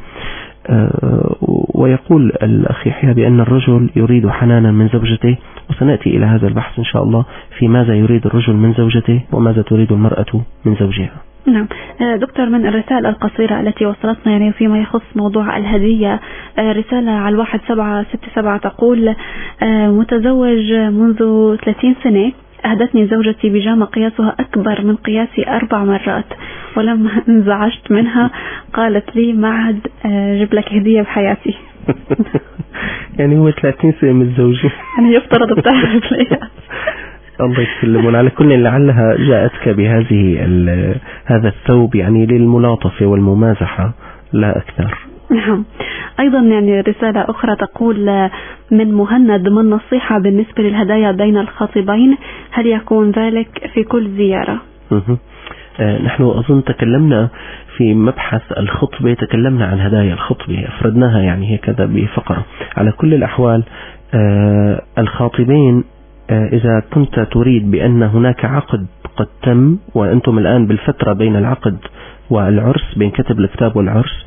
ويقول الأخ يحيى بأن الرجل يريد حنانا من زوجته، وسنأتي إلى هذا البحث إن شاء الله في ماذا يريد الرجل من زوجته وماذا تريد المرأة من زوجها. نعم دكتور، من الرسائل القصيرة التي وصلتنا يعني فيما يخص موضوع الهدية، رسالة على 1767 تقول: متزوج منذ 30 سنة، أهدتني زوجتي بيجامة قياسها أكبر من قياسي 4 مرات، ولما انزعجت منها قالت لي ما عاد جيب لك هدية بحياتي. يعني هو 30 سنة متزوجة، يعني يفترض بتعرف القياس. الله يسلمون. على كل لعلها جاءتك بهذه هذا الثوب يعني للملاطفة والممازحة لا أكثر. نعم. أيضا يعني رسالة أخرى تقول من مهند: من نصيحة بالنسبة للهدايا بين الخاطبين؟ هل يكون ذلك في كل زيارة؟ نحن أظن تكلمنا في مبحث الخطبة، تكلمنا عن هدايا الخطبة، أفردناها يعني هكذا بفقرة. على كل الأحوال الخاطبين إذا كنت تريد بأن هناك عقد قد تم وأنتم الآن بالفترة بين العقد والعرس، بين كتب الكتاب والعرس،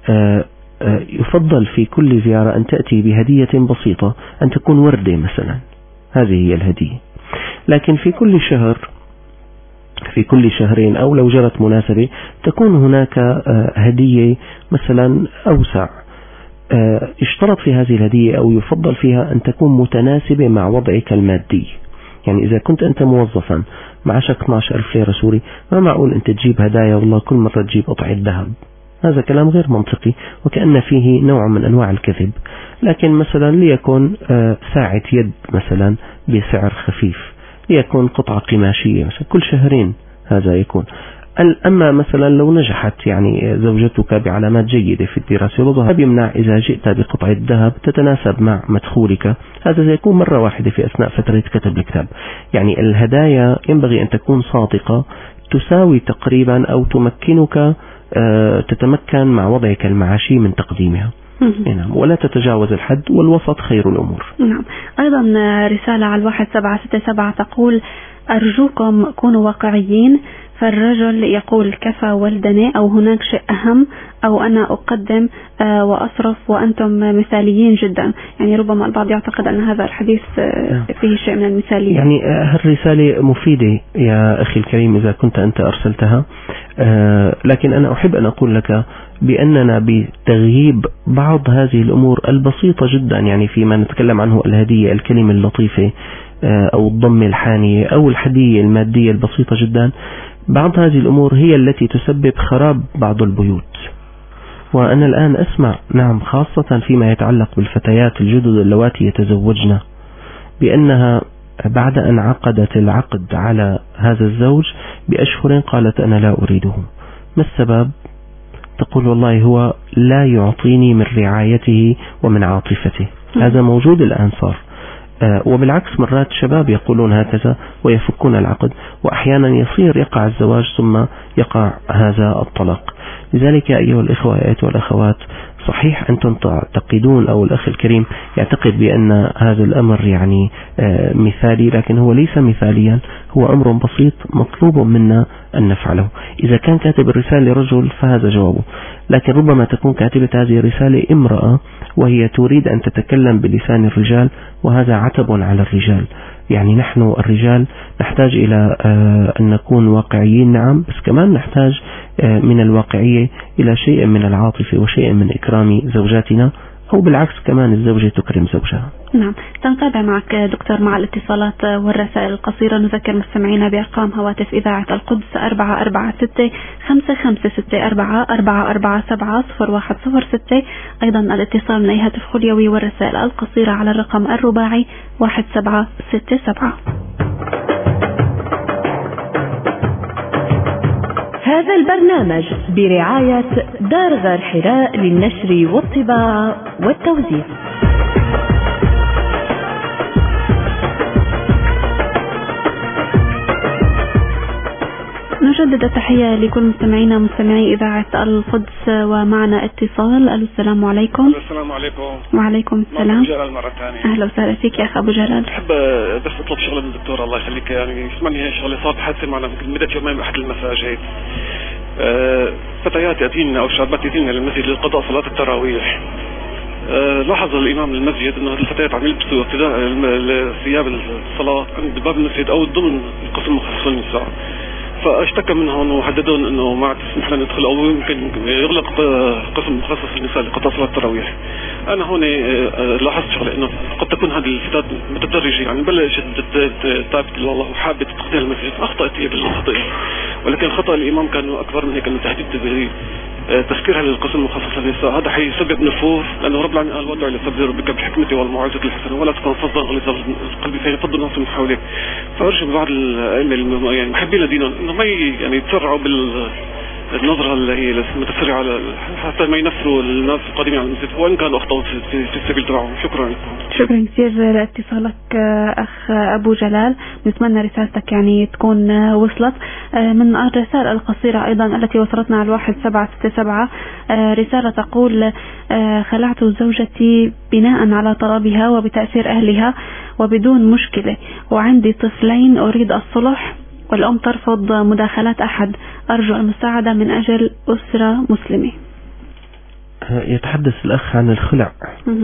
يفضل في كل زيارة أن تأتي بهدية بسيطة، أن تكون وردة مثلا، هذه هي الهدية. لكن في كل شهر، في كل شهرين، أو لو جرت مناسبة تكون هناك هدية مثلا أوسع. اشترط في هذه الهدية أو يفضل فيها أن تكون متناسبة مع وضعك المادي. يعني إذا كنت أنت موظفا معاشك 12,000 ليرة سوري، ما معقول أنت تجيب هدايا والله كل مرة تجيب قطعة ذهب، هذا كلام غير منطقي وكأن فيه نوع من أنواع الكذب. لكن مثلا ليكن ساعة يد مثلا بسعر خفيف، ليكن قطعة قماشية مثلا كل شهرين، هذا يكون. أما مثلا لو نجحت يعني زوجتك بعلامات جيدة في الدراسة وضعها بيمنع إذا جئت بقطعة ذهب تتناسب مع مدخولك، هذا سيكون مرة واحدة في أثناء فترة كتب الكتاب. يعني الهدايا ينبغي أن تكون صادقة، تساوي تقريبا أو تمكنك تتمكن مع وضعك المعاشي من تقديمها. نعم، ولا تتجاوز الحد، والوسط خير الأمور. نعم. أيضا رسالة على 1767 تقول: أرجوكم كونوا واقعيين، فالرجل يقول كفى ولدني، أو هناك شيء أهم، أو أنا أقدم وأصرف وأنتم مثاليين جدا. يعني ربما البعض يعتقد أن هذا الحديث فيه شيء من المثالية. يعني هالرسالة مفيدة يا أخي الكريم إذا كنت أنت أرسلتها، لكن أنا أحب أن أقول لك بأننا بتغييب بعض هذه الأمور البسيطة جدا، يعني فيما نتكلم عنه الهدية، الكلمة اللطيفة أو الضم الحانية أو الهدية المادية البسيطة جدا، بعض هذه الأمور هي التي تسبب خراب بعض البيوت. وأنا الآن أسمع، نعم، خاصة فيما يتعلق بالفتيات الجدد اللواتي يتزوجن، بأنها بعد أن عقدت العقد على هذا الزوج بأشهر قالت أنا لا أريده. ما السبب؟ تقول والله هو لا يعطيني من رعايته ومن عاطفته. هذا موجود الآن صار. وبالعكس مرات شباب يقولون هكذا ويفكون العقد، وأحيانا يقع الزواج ثم يقع هذا الطلاق. لذلك يا أيها الإخوة أيها الأخوات، صحيح أنتم تعتقدون أو الأخ الكريم يعتقد بأن هذا الأمر يعني مثالي، لكن هو ليس مثاليا، هو أمر بسيط مطلوب منا أن نفعله. إذا كان كاتب الرسالة لرجل فهذا جوابه، لكن ربما تكون كاتبة هذه الرسالة امرأة وهي تريد أن تتكلم بلسان الرجال، وهذا عتب على الرجال. يعني نحن الرجال نحتاج إلى أن نكون واقعيين، نعم، بس كمان نحتاج من الواقعية إلى شيء من العاطفة وشيء من إكرام زوجاتنا، أو بالعكس كمان الزوجة تكرم زوجها. نعم. سنتابع معك دكتور مع الاتصالات والرسائل القصيرة. نذكر مستمعينا بأرقام هواتف إذاعة القدس 446-556-4447-0101006. أيضا الاتصال من أي هاتف خليوي والرسائل القصيرة على الرقم الرباعي 1767. هذا البرنامج برعاية دار غار حراء للنشر والطباعة والتوزيع. نجدد التحية لكل مستمعينا مستمعي إذاعة القدس، ومعنا اتصال. السلام عليكم. السلام عليكم. وعليكم السلام. جلال مرة ثانية. أهلا وسهلا فيك يا أخ أبو جلال. بحب بس أطلب شغلة من الدكتور الله يخليك، يعني اسمعني، هي شغلة صارت حادثة معنا مدة يومين بأحد المساجد. فتيات يأتين أو شابات يأتين للمسجد للقضاء صلاة التراويح. لاحظ الإمام المسجد أنه الفتيات عم يلبسوا ابتداء ثياب الصلاة عند باب المسجد أو ضمن القسم المخصص للنساء، فاشتكى منهم وحددون انه ما تسمح لنا ندخل او يمكن يغلق قسم مخصص للنساء لقضاء صلاة التراويح. انا هون لاحظت شغله انه قد تكون هذه الفتاة متدرجه، يعني بلشت تابت الله وحابه تدخل المسجد، اخطات هي بالخطأ، ولكن خطأ الامام كان اكبر من هيك، من تهديد تسكيرها للقسم المخصص للنساء. هذا حيسبب نفوذ، لأنه رب العالمين قال وادعوا إلى سبيل ربك بالحكمة والموعظة الحسنة ولا تكن فظا غليظ القلب فينفض الناس من حولك. فأرجو ببعض الأئمة يعني محبين دينهم إنه ما يعني يتسرعوا النظرة اللي هي متسرعة حتى ما ينفروا الناس القادمين على المسجد وإن كانوا أخطأوا في السبيل تبعهم. شكرا لكم. شكرا كثير لاتصالك أخ أبو جلال. نتمنى رسالتك يعني تكون وصلت. من الرسائل القصيرة أيضا التي وصلتنا على 1767 رسالة تقول: خلعت زوجتي بناء على طلبها وبتأثير أهلها وبدون مشكلة، وعندي طفلين أريد الصلح والأم ترفض مداخلات أحد، أرجو المساعدة من أجل أسرة مسلمة. يتحدث الأخ عن الخلع.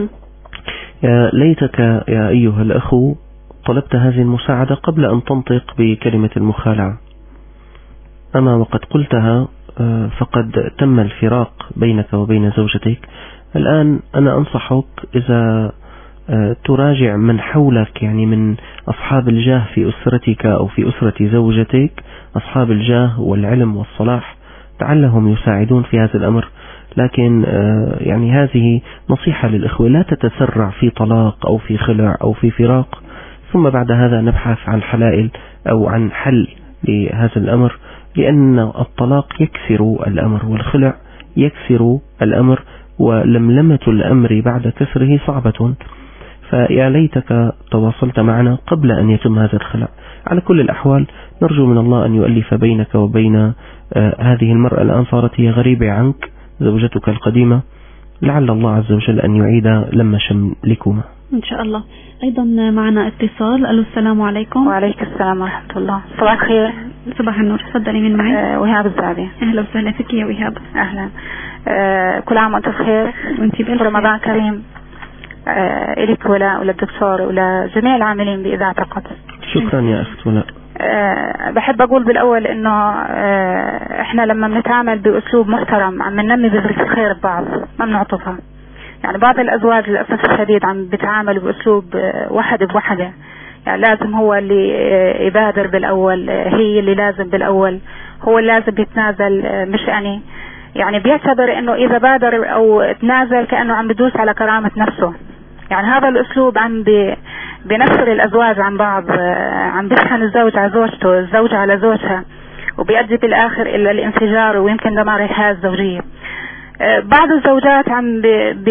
يا ليتك يا أيها الأخ طلبت هذه المساعدة قبل أن تنطق بكلمة المخالعة. أما وقد قلتها فقد تم الفراق بينك وبين زوجتك. الآن أنا أنصحك إذا تراجع من حولك، يعني من أصحاب الجاه في أسرتك أو في أسرة زوجتك، أصحاب الجاه والعلم والصلاح، لعلهم يساعدون في هذا الأمر. لكن يعني هذه نصيحة للإخوة، لا تتسرع في طلاق أو في خلع أو في فراق ثم بعد هذا نبحث عن حلائل أو عن حل لهذا الأمر، لأن الطلاق يكسر الأمر والخلع يكسر الأمر، ولملمة الأمر بعد كسره صعبة. فيا ليتك تواصلت معنا قبل أن يتم هذا الخلع. على كل الأحوال نرجو من الله أن يؤلف بينك وبين هذه المرأة الآن صارت هي غريبة عنك، زوجتك القديمة، لعل الله عز وجل أن يعيد لما شملكما إن شاء الله. أيضا معنا اتصال. ألو السلام عليكم. وعليكم السلام ورحمة الله. صباح الخير. صباح النور. تفضلي. من معي؟ وهاب الزعبي. أهلا وسهلا فيك يا وهاب. أهلا. كل عام وأنت بخير. وأنت بألف رمضان كريم إليك وللدكتور ولجميع العاملين بإذاعة القدس. شكرا يا أخت ولاء. بحب أقول بالأول إنه إحنا لما بنتعامل بأسلوب محترم عم ننمي بذرة الخير ببعض، ما بنعطفها. يعني بعض الأزواج للأسف الشديد عم بيتعاملوا بأسلوب واحد بوحدة، يعني لازم هو اللي يبادر بالأول، هي اللي لازم بالأول، هو اللي لازم يتنازل مش أنا. يعني بيعتبر إنه إذا بادر أو تنازل كأنه عم بدوس على كرامة نفسه. يعني هذا الأسلوب عم بنفر الأزواج عن بعض، عم بيشحن الزوج على زوجته، الزوجة على زوجها، وبيؤدي بالآخر إلى الانفجار ويمكن دمار الحياة الزوجية. بعض الزوجات عم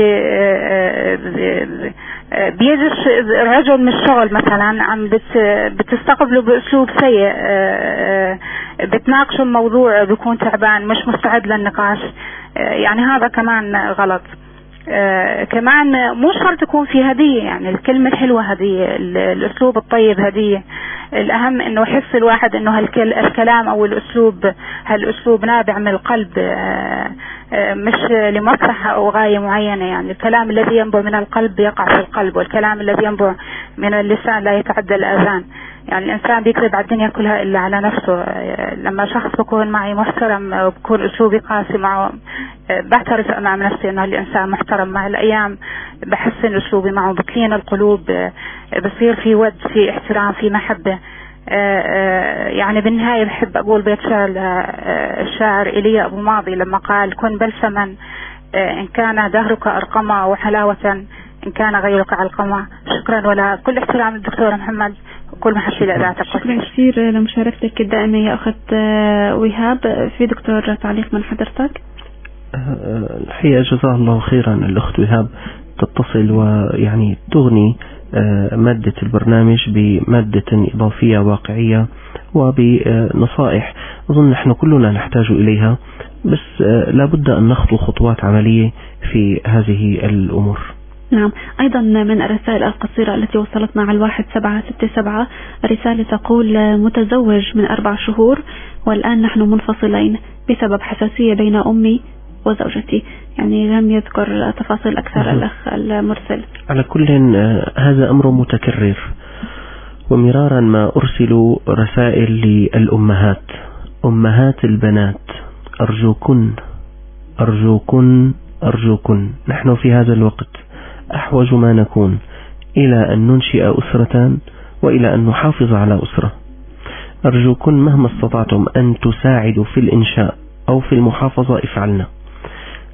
بيجي الرجل من الشغل مثلا عم بتستقبله بأسلوب سيء، بتناقشوا الموضوع بيكون تعبان مش مستعد للنقاش. يعني هذا كمان غلط. كمان مو شرط تكون في هدية، يعني الكلمة الحلوة هدية، الأسلوب الطيب هدية. الأهم إنه يحس الواحد إنه الكلام أو هالأسلوب نابع من القلب، مش لمصلحة أو غاية معينة. يعني الكلام الذي ينبع من القلب يقع في القلب، والكلام الذي ينبع من اللسان لا يتعدى الآذان. يعني الإنسان بيكذب على الدنيا كلها إلا على نفسه. لما شخص بكون معي محترم وبكون أسلوبي قاسي معه، بعترف أمام نفسي أنه الإنسان محترم. مع الأيام بحسن أسلوبي معه، بتلين القلوب، بصير في ود، في احترام، في محبة. يعني بالنهاية بحب أقول بيت شعر الشاعر إيليا أبو ماضي لما قال: كن بلسما إن كان دهرك أرقما، وحلاوة إن كان غيرك علقما. شكرا، ولا كل احترام للدكتور محمد وكل محشي لإذاعتك. شكرا كثير لمشاركتك الدائمة يا أخت وهاب. في دكتور تعليق من حضرتك؟ الحقيقة جزاه الله خيرا. الأخت وهاب تتصل ويعني تغني مادة البرنامج بمادة إضافية واقعية وبنصائح أظن نحن كلنا نحتاج إليها، بس لابد أن نخطو خطوات عملية في هذه الأمور. نعم. أيضا من الرسائل القصيرة التي وصلتنا على 1767 رسالة تقول: متزوج من 4 شهور والآن نحن منفصلين بسبب حساسية بين أمي وزوجتي. يعني لم يذكر تفاصيل أكثر الأخ المرسل. على كل هذا أمر متكرر، ومرارا ما أرسل رسائل للأمهات، أمهات البنات، أرجوكن أرجوكن أرجوكن، نحن في هذا الوقت أحوج ما نكون إلى أن ننشئ أسرة وإلى أن نحافظ على أسرة. أرجوكن مهما استطعتم أن تساعدوا في الإنشاء أو في المحافظة افعلنا.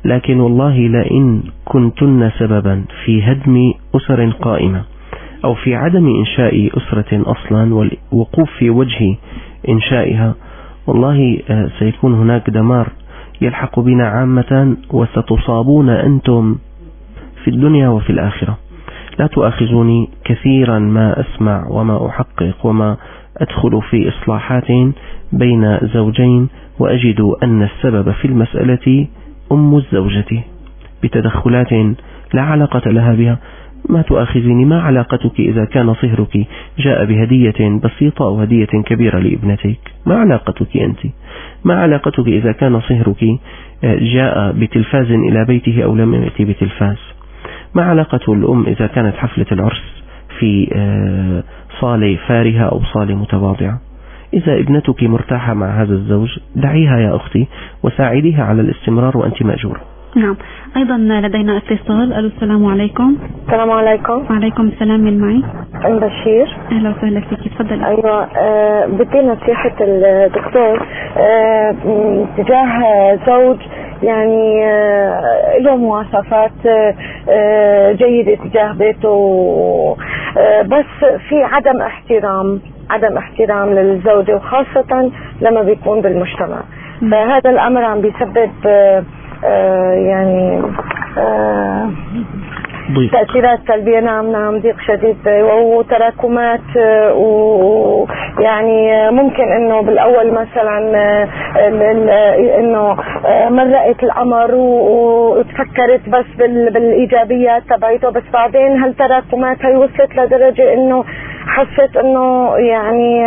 لكن والله لئن كنتن سببا في هدم أسر قائمة أو في عدم إنشاء أسرة أصلا والوقوف في وجه إنشائها، والله سيكون هناك دمار يلحق بنا عامة، وستصابون أنتم في الدنيا وفي الآخرة. لا تؤاخذوني كثيرا ما أسمع وما أحقق وما أدخل في إصلاحات بين زوجين وأجد أن السبب في المسألة أم الزوجة بتدخلات لا علاقة لها بها. ما تؤاخذيني، ما علاقتك إذا كان صهرك جاء بهدية بسيطة أو هدية كبيرة لابنتك؟ ما علاقتك أنت؟ ما علاقتك إذا كان صهرك جاء بتلفاز إلى بيته أو لم يأتي بتلفاز؟ ما علاقة الأم إذا كانت حفلة العرس في صالة فارهة أو صالة متواضعة؟ إذا ابنتك مرتاحة مع هذا الزوج دعيها يا أختي وساعديها على الاستمرار وأنت مأجورة. نعم. أيضا لدينا اتصال. السلام عليكم. السلام عليكم. وعليكم السلام. من معي؟ أم بشير. أهلا وسهلا فيك، تفضل. أيوة، بدي نصيحة الدكتور تجاه زوج يعني له مواصفات جيدة تجاه بيته، بس في عدم احترام للزوجة، وخاصة لما بيكون بالمجتمع. فهذا الأمر عم بيسبب يعني تأثيرات سلبية. نعم، ضيق شديد وتراكمات، ويعني ممكن انه بالاول مثلا انه مرقت الامر وتفكرت بس بالايجابيات تبعته، بس بعدين هالتراكمات هي وصلت لدرجة انه حست انه يعني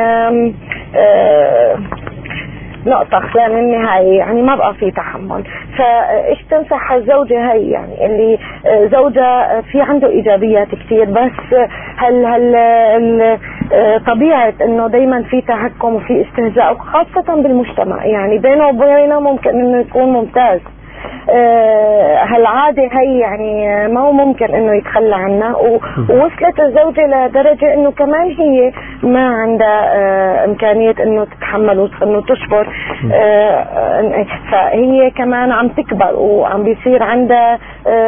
نقطة خلال النهاية، يعني ما بقى في تحمل. فايش تنصح الزوجة هي، يعني اللي زوجة في عنده ايجابيات كتير، بس هل طبيعة انه دايما في تهكم وفي استهزاء، وخاصة بالمجتمع، يعني بينه وبينه ممكن انه يكون ممتاز، هالعادة هي يعني ما هو ممكن انه يتخلى عنها، ووصلت الزوجة لدرجة انه كمان هي ما عندها امكانية انه تتحمل وانه تصبر، فهي كمان عم تكبر وعم بيصير عندها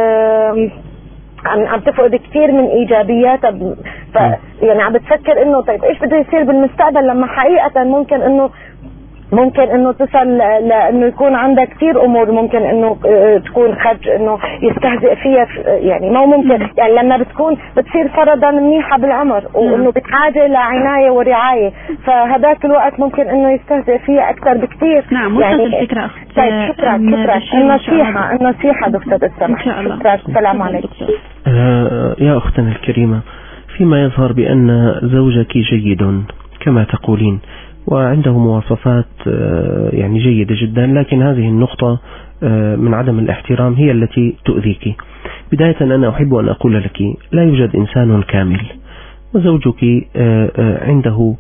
عم تفقد كثير من ايجابياتها، يعني عم بتفكر انه طيب ايش بده يصير بالمستقبل، لما حقيقة ممكن انه تصل لانه يكون عندها كثير امور ممكن انه تكون خرج انه يستهزئ فيها، يعني ما ممكن، يعني لما بتصير فرضا منيحة بالعمر وانه بتحاجة لعناية ورعاية، فهذاك الوقت ممكن انه يستهزئ فيها اكثر بكثير. نعم، يعني الفكرة أخت. طيب شكرا. النصيحة دكتور السمح. شكرا. السلام عليكم. يا أختنا الكريمة، فيما يظهر بأن زوجك جيد كما تقولين وعنده مواصفات يعني جيدة جدا، لكن هذه النقطة من عدم الاحترام هي التي تؤذيك. بداية أنا أحب أن أقول لك لا يوجد إنسان كامل، وزوجك عنده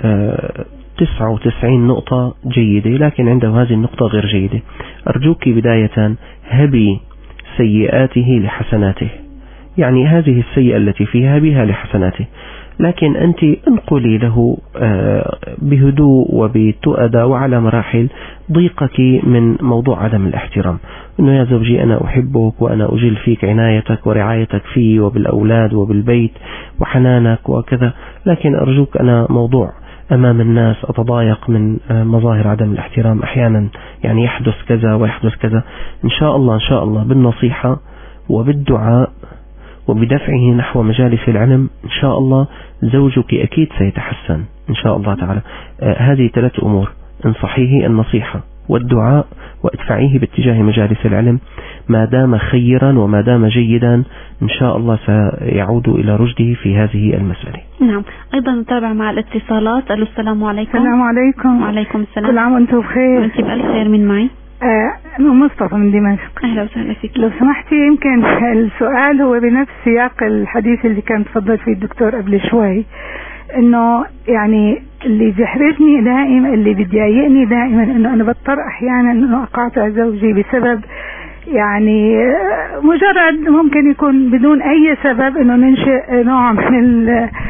99 نقطة جيدة، لكن عنده هذه النقطة غير جيدة. أرجوك بداية هبي سيئاته لحسناته، يعني هذه السيئة التي فيها بها لحسناته، لكن أنت انقلي له بهدوء وبتؤدى وعلى مراحل ضيقك من موضوع عدم الاحترام. إنه يا زوجي أنا أحبك وأنا أجل فيك عنايتك ورعايتك في وبالأولاد وبالبيت وحنانك وكذا، لكن أرجوك أنا موضوع أمام الناس أتضايق من مظاهر عدم الاحترام أحيانا، يعني يحدث كذا ويحدث كذا. إن شاء الله بالنصيحة وبالدعاء وبدفعه نحو مجالس العلم إن شاء الله زوجك أكيد سيتحسن إن شاء الله تعالى. هذه 3 أمور: انصحيه النصيحة والدعاء وادفعيه باتجاه مجالس العلم. ما دام خيرا وما دام جيدا إن شاء الله سيعود إلى رشده في هذه المسألة. نعم. أيضا نتابع مع الاتصالات. السلام عليكم. السلام عليكم. وعليكم السلام. كل عام وانتم بخير. وانت بألف خير. من معي؟ مصطفى من دمشق. أهلا وسهلا فيك. لو سمحتي، يمكن السؤال هو بنفس سياق الحديث اللي كان تفضل فيه الدكتور قبل شوي، انه يعني اللي بيحرجني دائما، اللي بيضايقني دائما، انه انا بضطر احيانا انه اقاطع زوجي بسبب يعني مجرد ممكن يكون بدون اي سبب، انه ننشئ نوع من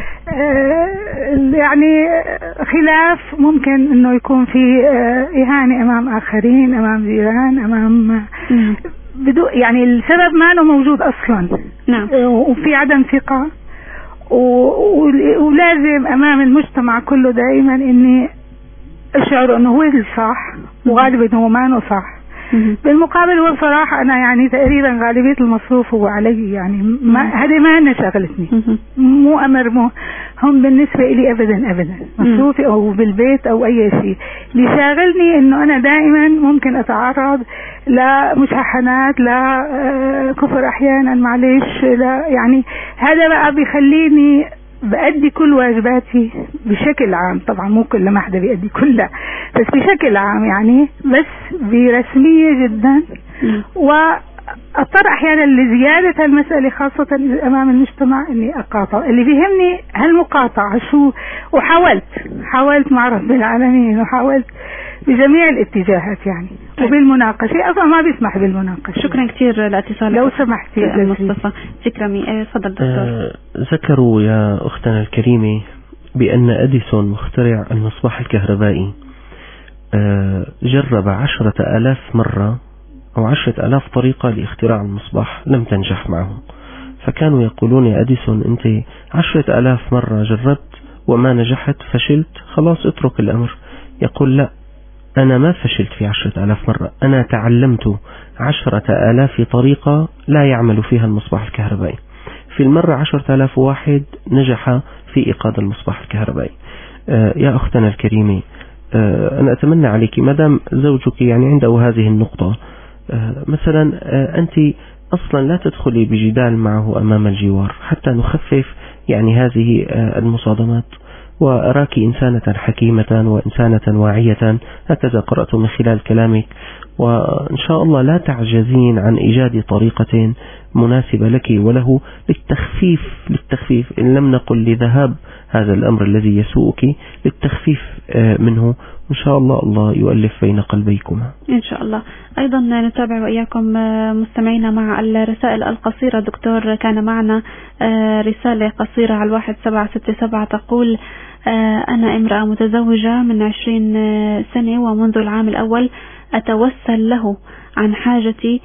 يعني خلاف، ممكن انه يكون في اهانة امام اخرين، امام جيران، امام يعني السبب ما أنه موجود أصلا. نعم. وفي عدم ثقة، ولازم أمام المجتمع كله دائما إني أشعر أنه هو الصح، وغالبا هو ما أنه صح. بالمقابل هو بصراحة أنا يعني تقريبا غالبية المصروف هو علي، يعني هذه ما أنا شغلتني، مو أمر هم بالنسبة لي أبدا مصروفي أو بالبيت أو أي شيء. اللي شاغلني إنه أنا دائما ممكن أتعرض لمشاحنات، لا كفر أحيانا، معلش، لا يعني هذا بقى بيخليني بأدي كل واجباتي بشكل عام. طبعا مو كل ما حدا بيأدي كلها، بس بشكل عام يعني، بس برسمية جدا. وأضطر أحيانا لزيادة المسألة خاصة أمام المجتمع إني أقاطع. اللي بيهمني هالمقاطعة شو، وحاولت مع رب العالمين، وحاولت بجميع الاتجاهات يعني. وبالمناقشة أصلا ما بيسمح بالمناقشة. شكرا كثير لاتصالك لو سمحتي مصطفى. تكرمي. تفضل دكتور. ذكروا يا أختنا الكريمة بأن أديسون مخترع المصباح الكهربائي جرب 10,000 مرة أو 10,000 طريقة لاختراع المصباح لم تنجح معه. فكانوا يقولون يا أديسون أنت 10,000 مرة جربت وما نجحت، فشلت، خلاص اترك الأمر. يقول لا، أنا ما فشلت في 10,000 مرة، أنا تعلمت 10,000 طريقة لا يعمل فيها المصباح الكهربائي. في المرة 10,000 واحد نجح في إيقاد المصباح الكهربائي. يا أختنا الكريمة، أنا أتمنى عليك مدام زوجك يعني عنده هذه النقطة، مثلا أنت أصلا لا تدخلي بجدال معه أمام الجوار حتى نخفف يعني هذه المصادمات. وأراك إنسانة حكيمة وإنسانة واعية، هكذا قرأت من خلال كلامك، وإن شاء الله لا تعجزين عن إيجاد طريقة مناسبة لك وله للتخفيف إن لم نقل لذهاب هذا الأمر الذي يسوءك، للتخفيف منه. إن شاء الله يؤلف بين قلبيكما إن شاء الله. أيضا نتابع وإياكم مستمعينا مع الرسائل القصيرة. دكتور، كان معنا رسالة قصيرة على 1767 تقول: أنا امرأة متزوجة من 20 سنة، ومنذ العام الأول أتوسل له عن حاجتي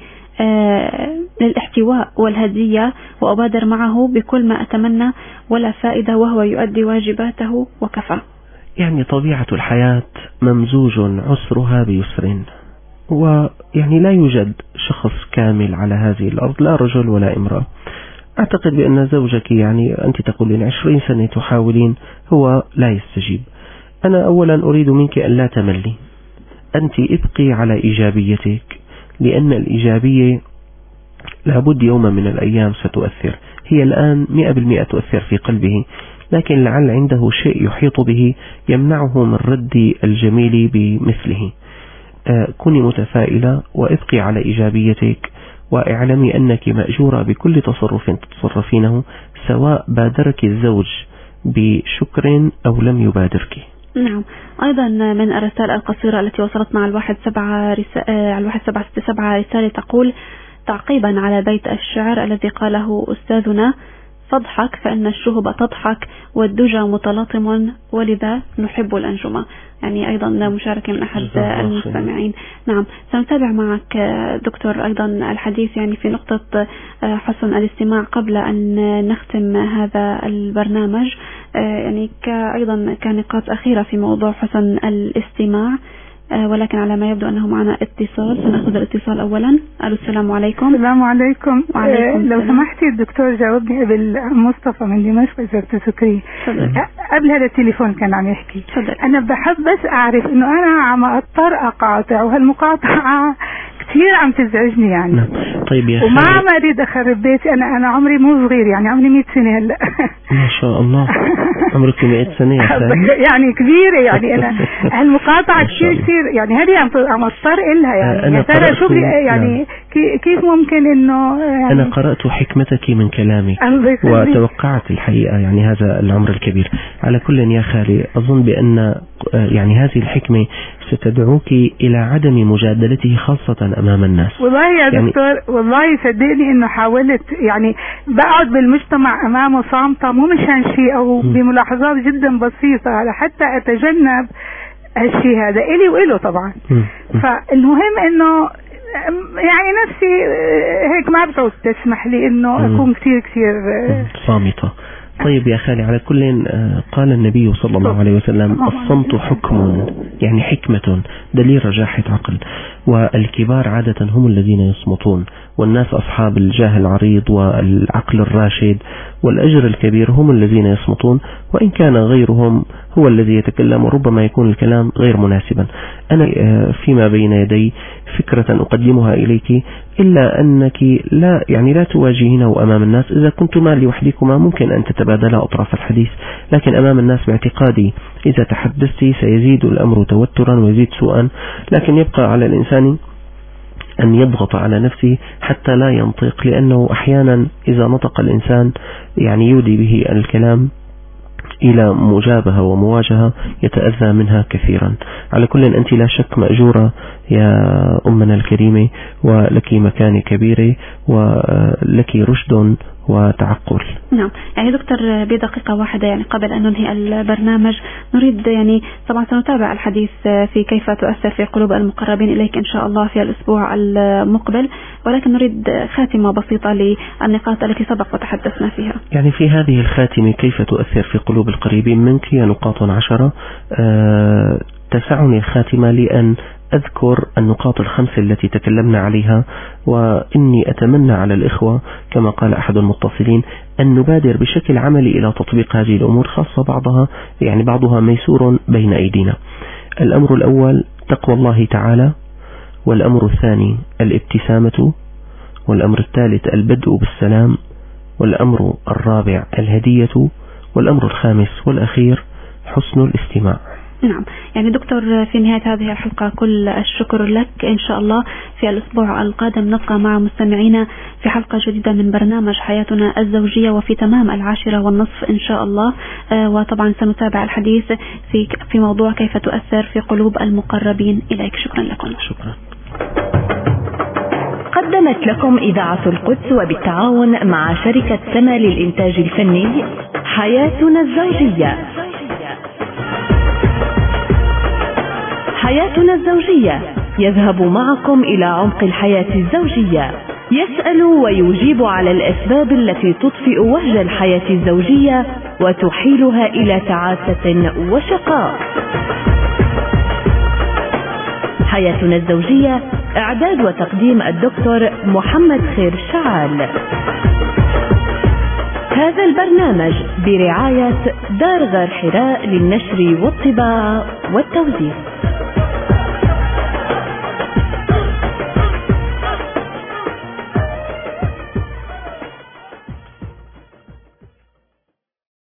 للاحتواء والهدية، وأبادر معه بكل ما أتمنى ولا فائدة، وهو يؤدي واجباته وكفى. يعني طبيعة الحياة ممزوج عسرها بيسر، ويعني لا يوجد شخص كامل على هذه الأرض، لا رجل ولا امرأة. أعتقد بأن زوجك يعني أنت تقولين 20 سنة تحاولين، هو لا يستجيب. أنا أولا أريد منك أن لا تملي، أنت ابقي على إيجابيتك، لأن الإيجابية لابد يوما من الأيام ستؤثر. هي الآن 100% تؤثر في قلبه، لكن لعل عنده شيء يحيط به يمنعه من رد الجميل بمثله. كوني متفائلة وابقي على إيجابيتك، واعلمي أنك مأجورة بكل تصرف تتصرفينه، سواء بادرك الزوج بشكر أو لم يبادرك. نعم. أيضا من الرسائل القصيرة التي وصلتنا على 1767 رسالة تقول: تعقيبا على بيت الشعر الذي قاله أستاذنا: فاضحك فإن الشهب تضحك والدجى متلاطم ولذا نحب الأنجمة. يعني أيضا مشاركة من أحد المستمعين. نعم، سنتابع معك دكتور أيضا الحديث يعني في نقطة حسن الاستماع قبل أن نختم هذا البرنامج، يعني أيضا كنقاط أخيرة في موضوع حسن الاستماع، ولكن على ما يبدو أنه معنا اتصال. سنأخذ الاتصال أولا. السلام عليكم. السلام عليكم. لو سمحتي الدكتور جاوبني قبل مصطفى من دمشق إذا بتذكري. قبل هذا التليفون كان عم يحكي. أنا بحب بس أعرف إنه أنا عم أضطر أقاطع، وهالمقاطعة كثير عم تزعجني يعني. نعم. طيب يا وما عم أريد أخرب بيتي. أنا عمري مو صغير، يعني عمري 100 سنة هلا. ما شاء الله، عمرك 100 سنة يعني كبيرة. يعني أنا هالمقاطعة كثير يعني هذه عم أضطر إلها. يعني ترى شو يعني كيف ممكن إنه يعني أنا قرأت حكمتك من كلامك وتوقعت الحقيقة يعني هذا العمر الكبير. على كل يا خالي، أظن بأن يعني هذه الحكمة ستدعوك إلى عدم مجادلته خاصة أمام الناس. والله يا دكتور، والله صدقني إنه حاولت، يعني بقعد بالمجتمع أمامه صامتة، مو مشان شيء أو بملاحظات جدا بسيطة حتى أتجنب هالشيء هذا إلي وإله طبعا. فالمهم إنه يعني نفسي هيك ما بتعود تسمح لي انه اكون كثير صامتة. طيب يا خالي، على كل قال النبي صلى الله عليه وسلم الصمت حكم، يعني حكمة، دليل رجاحة عقل، والكبار عادة هم الذين يصمتون، والناس أصحاب الجاه العريض والعقل الراشد والأجر الكبير هم الذين يصمتون، وإن كان غيرهم هو الذي يتكلم وربما يكون الكلام غير مناسبا. أنا فيما بين يدي فكرة أقدمها إليك، إلا أنك لا تواجهينه أمام الناس. إذا كنتما لوحدكما ممكن أن تتبادلا أطراف الحديث، لكن أمام الناس باعتقادي إذا تحدثت سيزيد الأمر توترا ويزيد سوءا، لكن يبقى على الإنسان أن يضغط على نفسه حتى لا ينطق، لأنه أحيانا إذا نطق الإنسان يودي به الكلام إلى مجابهة ومواجهة يتأذى منها كثيرا. على كل أنت لا شك مأجورة يا أمنا الكريمة، ولك مكان كبير ولك رشد وتعقل. نعم، يعني دكتور بدقيقة واحدة قبل أن ننهي البرنامج نريد طبعا سنتابع الحديث في كيف تؤثر في قلوب المقربين إليك إن شاء الله في الأسبوع المقبل، ولكن نريد خاتمة بسيطة للنقاط التي سبق وتحدثنا فيها. يعني في هذه الخاتمة كيف تؤثر في قلوب القريبين منك هي نقاط 10. تسعني الخاتمة لأن أذكر النقاط 5 التي تكلمنا عليها، وإني أتمنى على الإخوة كما قال أحد المتصلين أن نبادر بشكل عملي إلى تطبيق هذه الأمور، خاصة بعضها ميسور بين أيدينا. الأمر الأول تقوى الله تعالى، والأمر الثاني الابتسامة، والأمر الثالث البدء بالسلام، والأمر الرابع الهدية، والأمر الخامس والأخير حسن الاستماع. نعم، يعني دكتور في نهاية هذه الحلقة كل الشكر لك. إن شاء الله في الأسبوع القادم نبقى مع مستمعينا في حلقة جديدة من برنامج حياتنا الزوجية، وفي تمام 10:30 إن شاء الله. وطبعا سنتابع الحديث في موضوع كيف تؤثر في قلوب المقربين إليك. شكرا لكم. شكرا. قدمت لكم إذاعة القدس وبالتعاون مع شركة سما للإنتاج الفني حياتنا الزوجية. حياتنا الزوجية يذهب معكم إلى عمق الحياة الزوجية، يسأل ويجيب على الأسباب التي تطفئ وهج الحياة الزوجية وتحيلها إلى تعاسة وشقاء. حياتنا الزوجية إعداد وتقديم الدكتور محمد خير شعال. هذا البرنامج برعاية دار غار حراء للنشر والطباعة والتوزيع.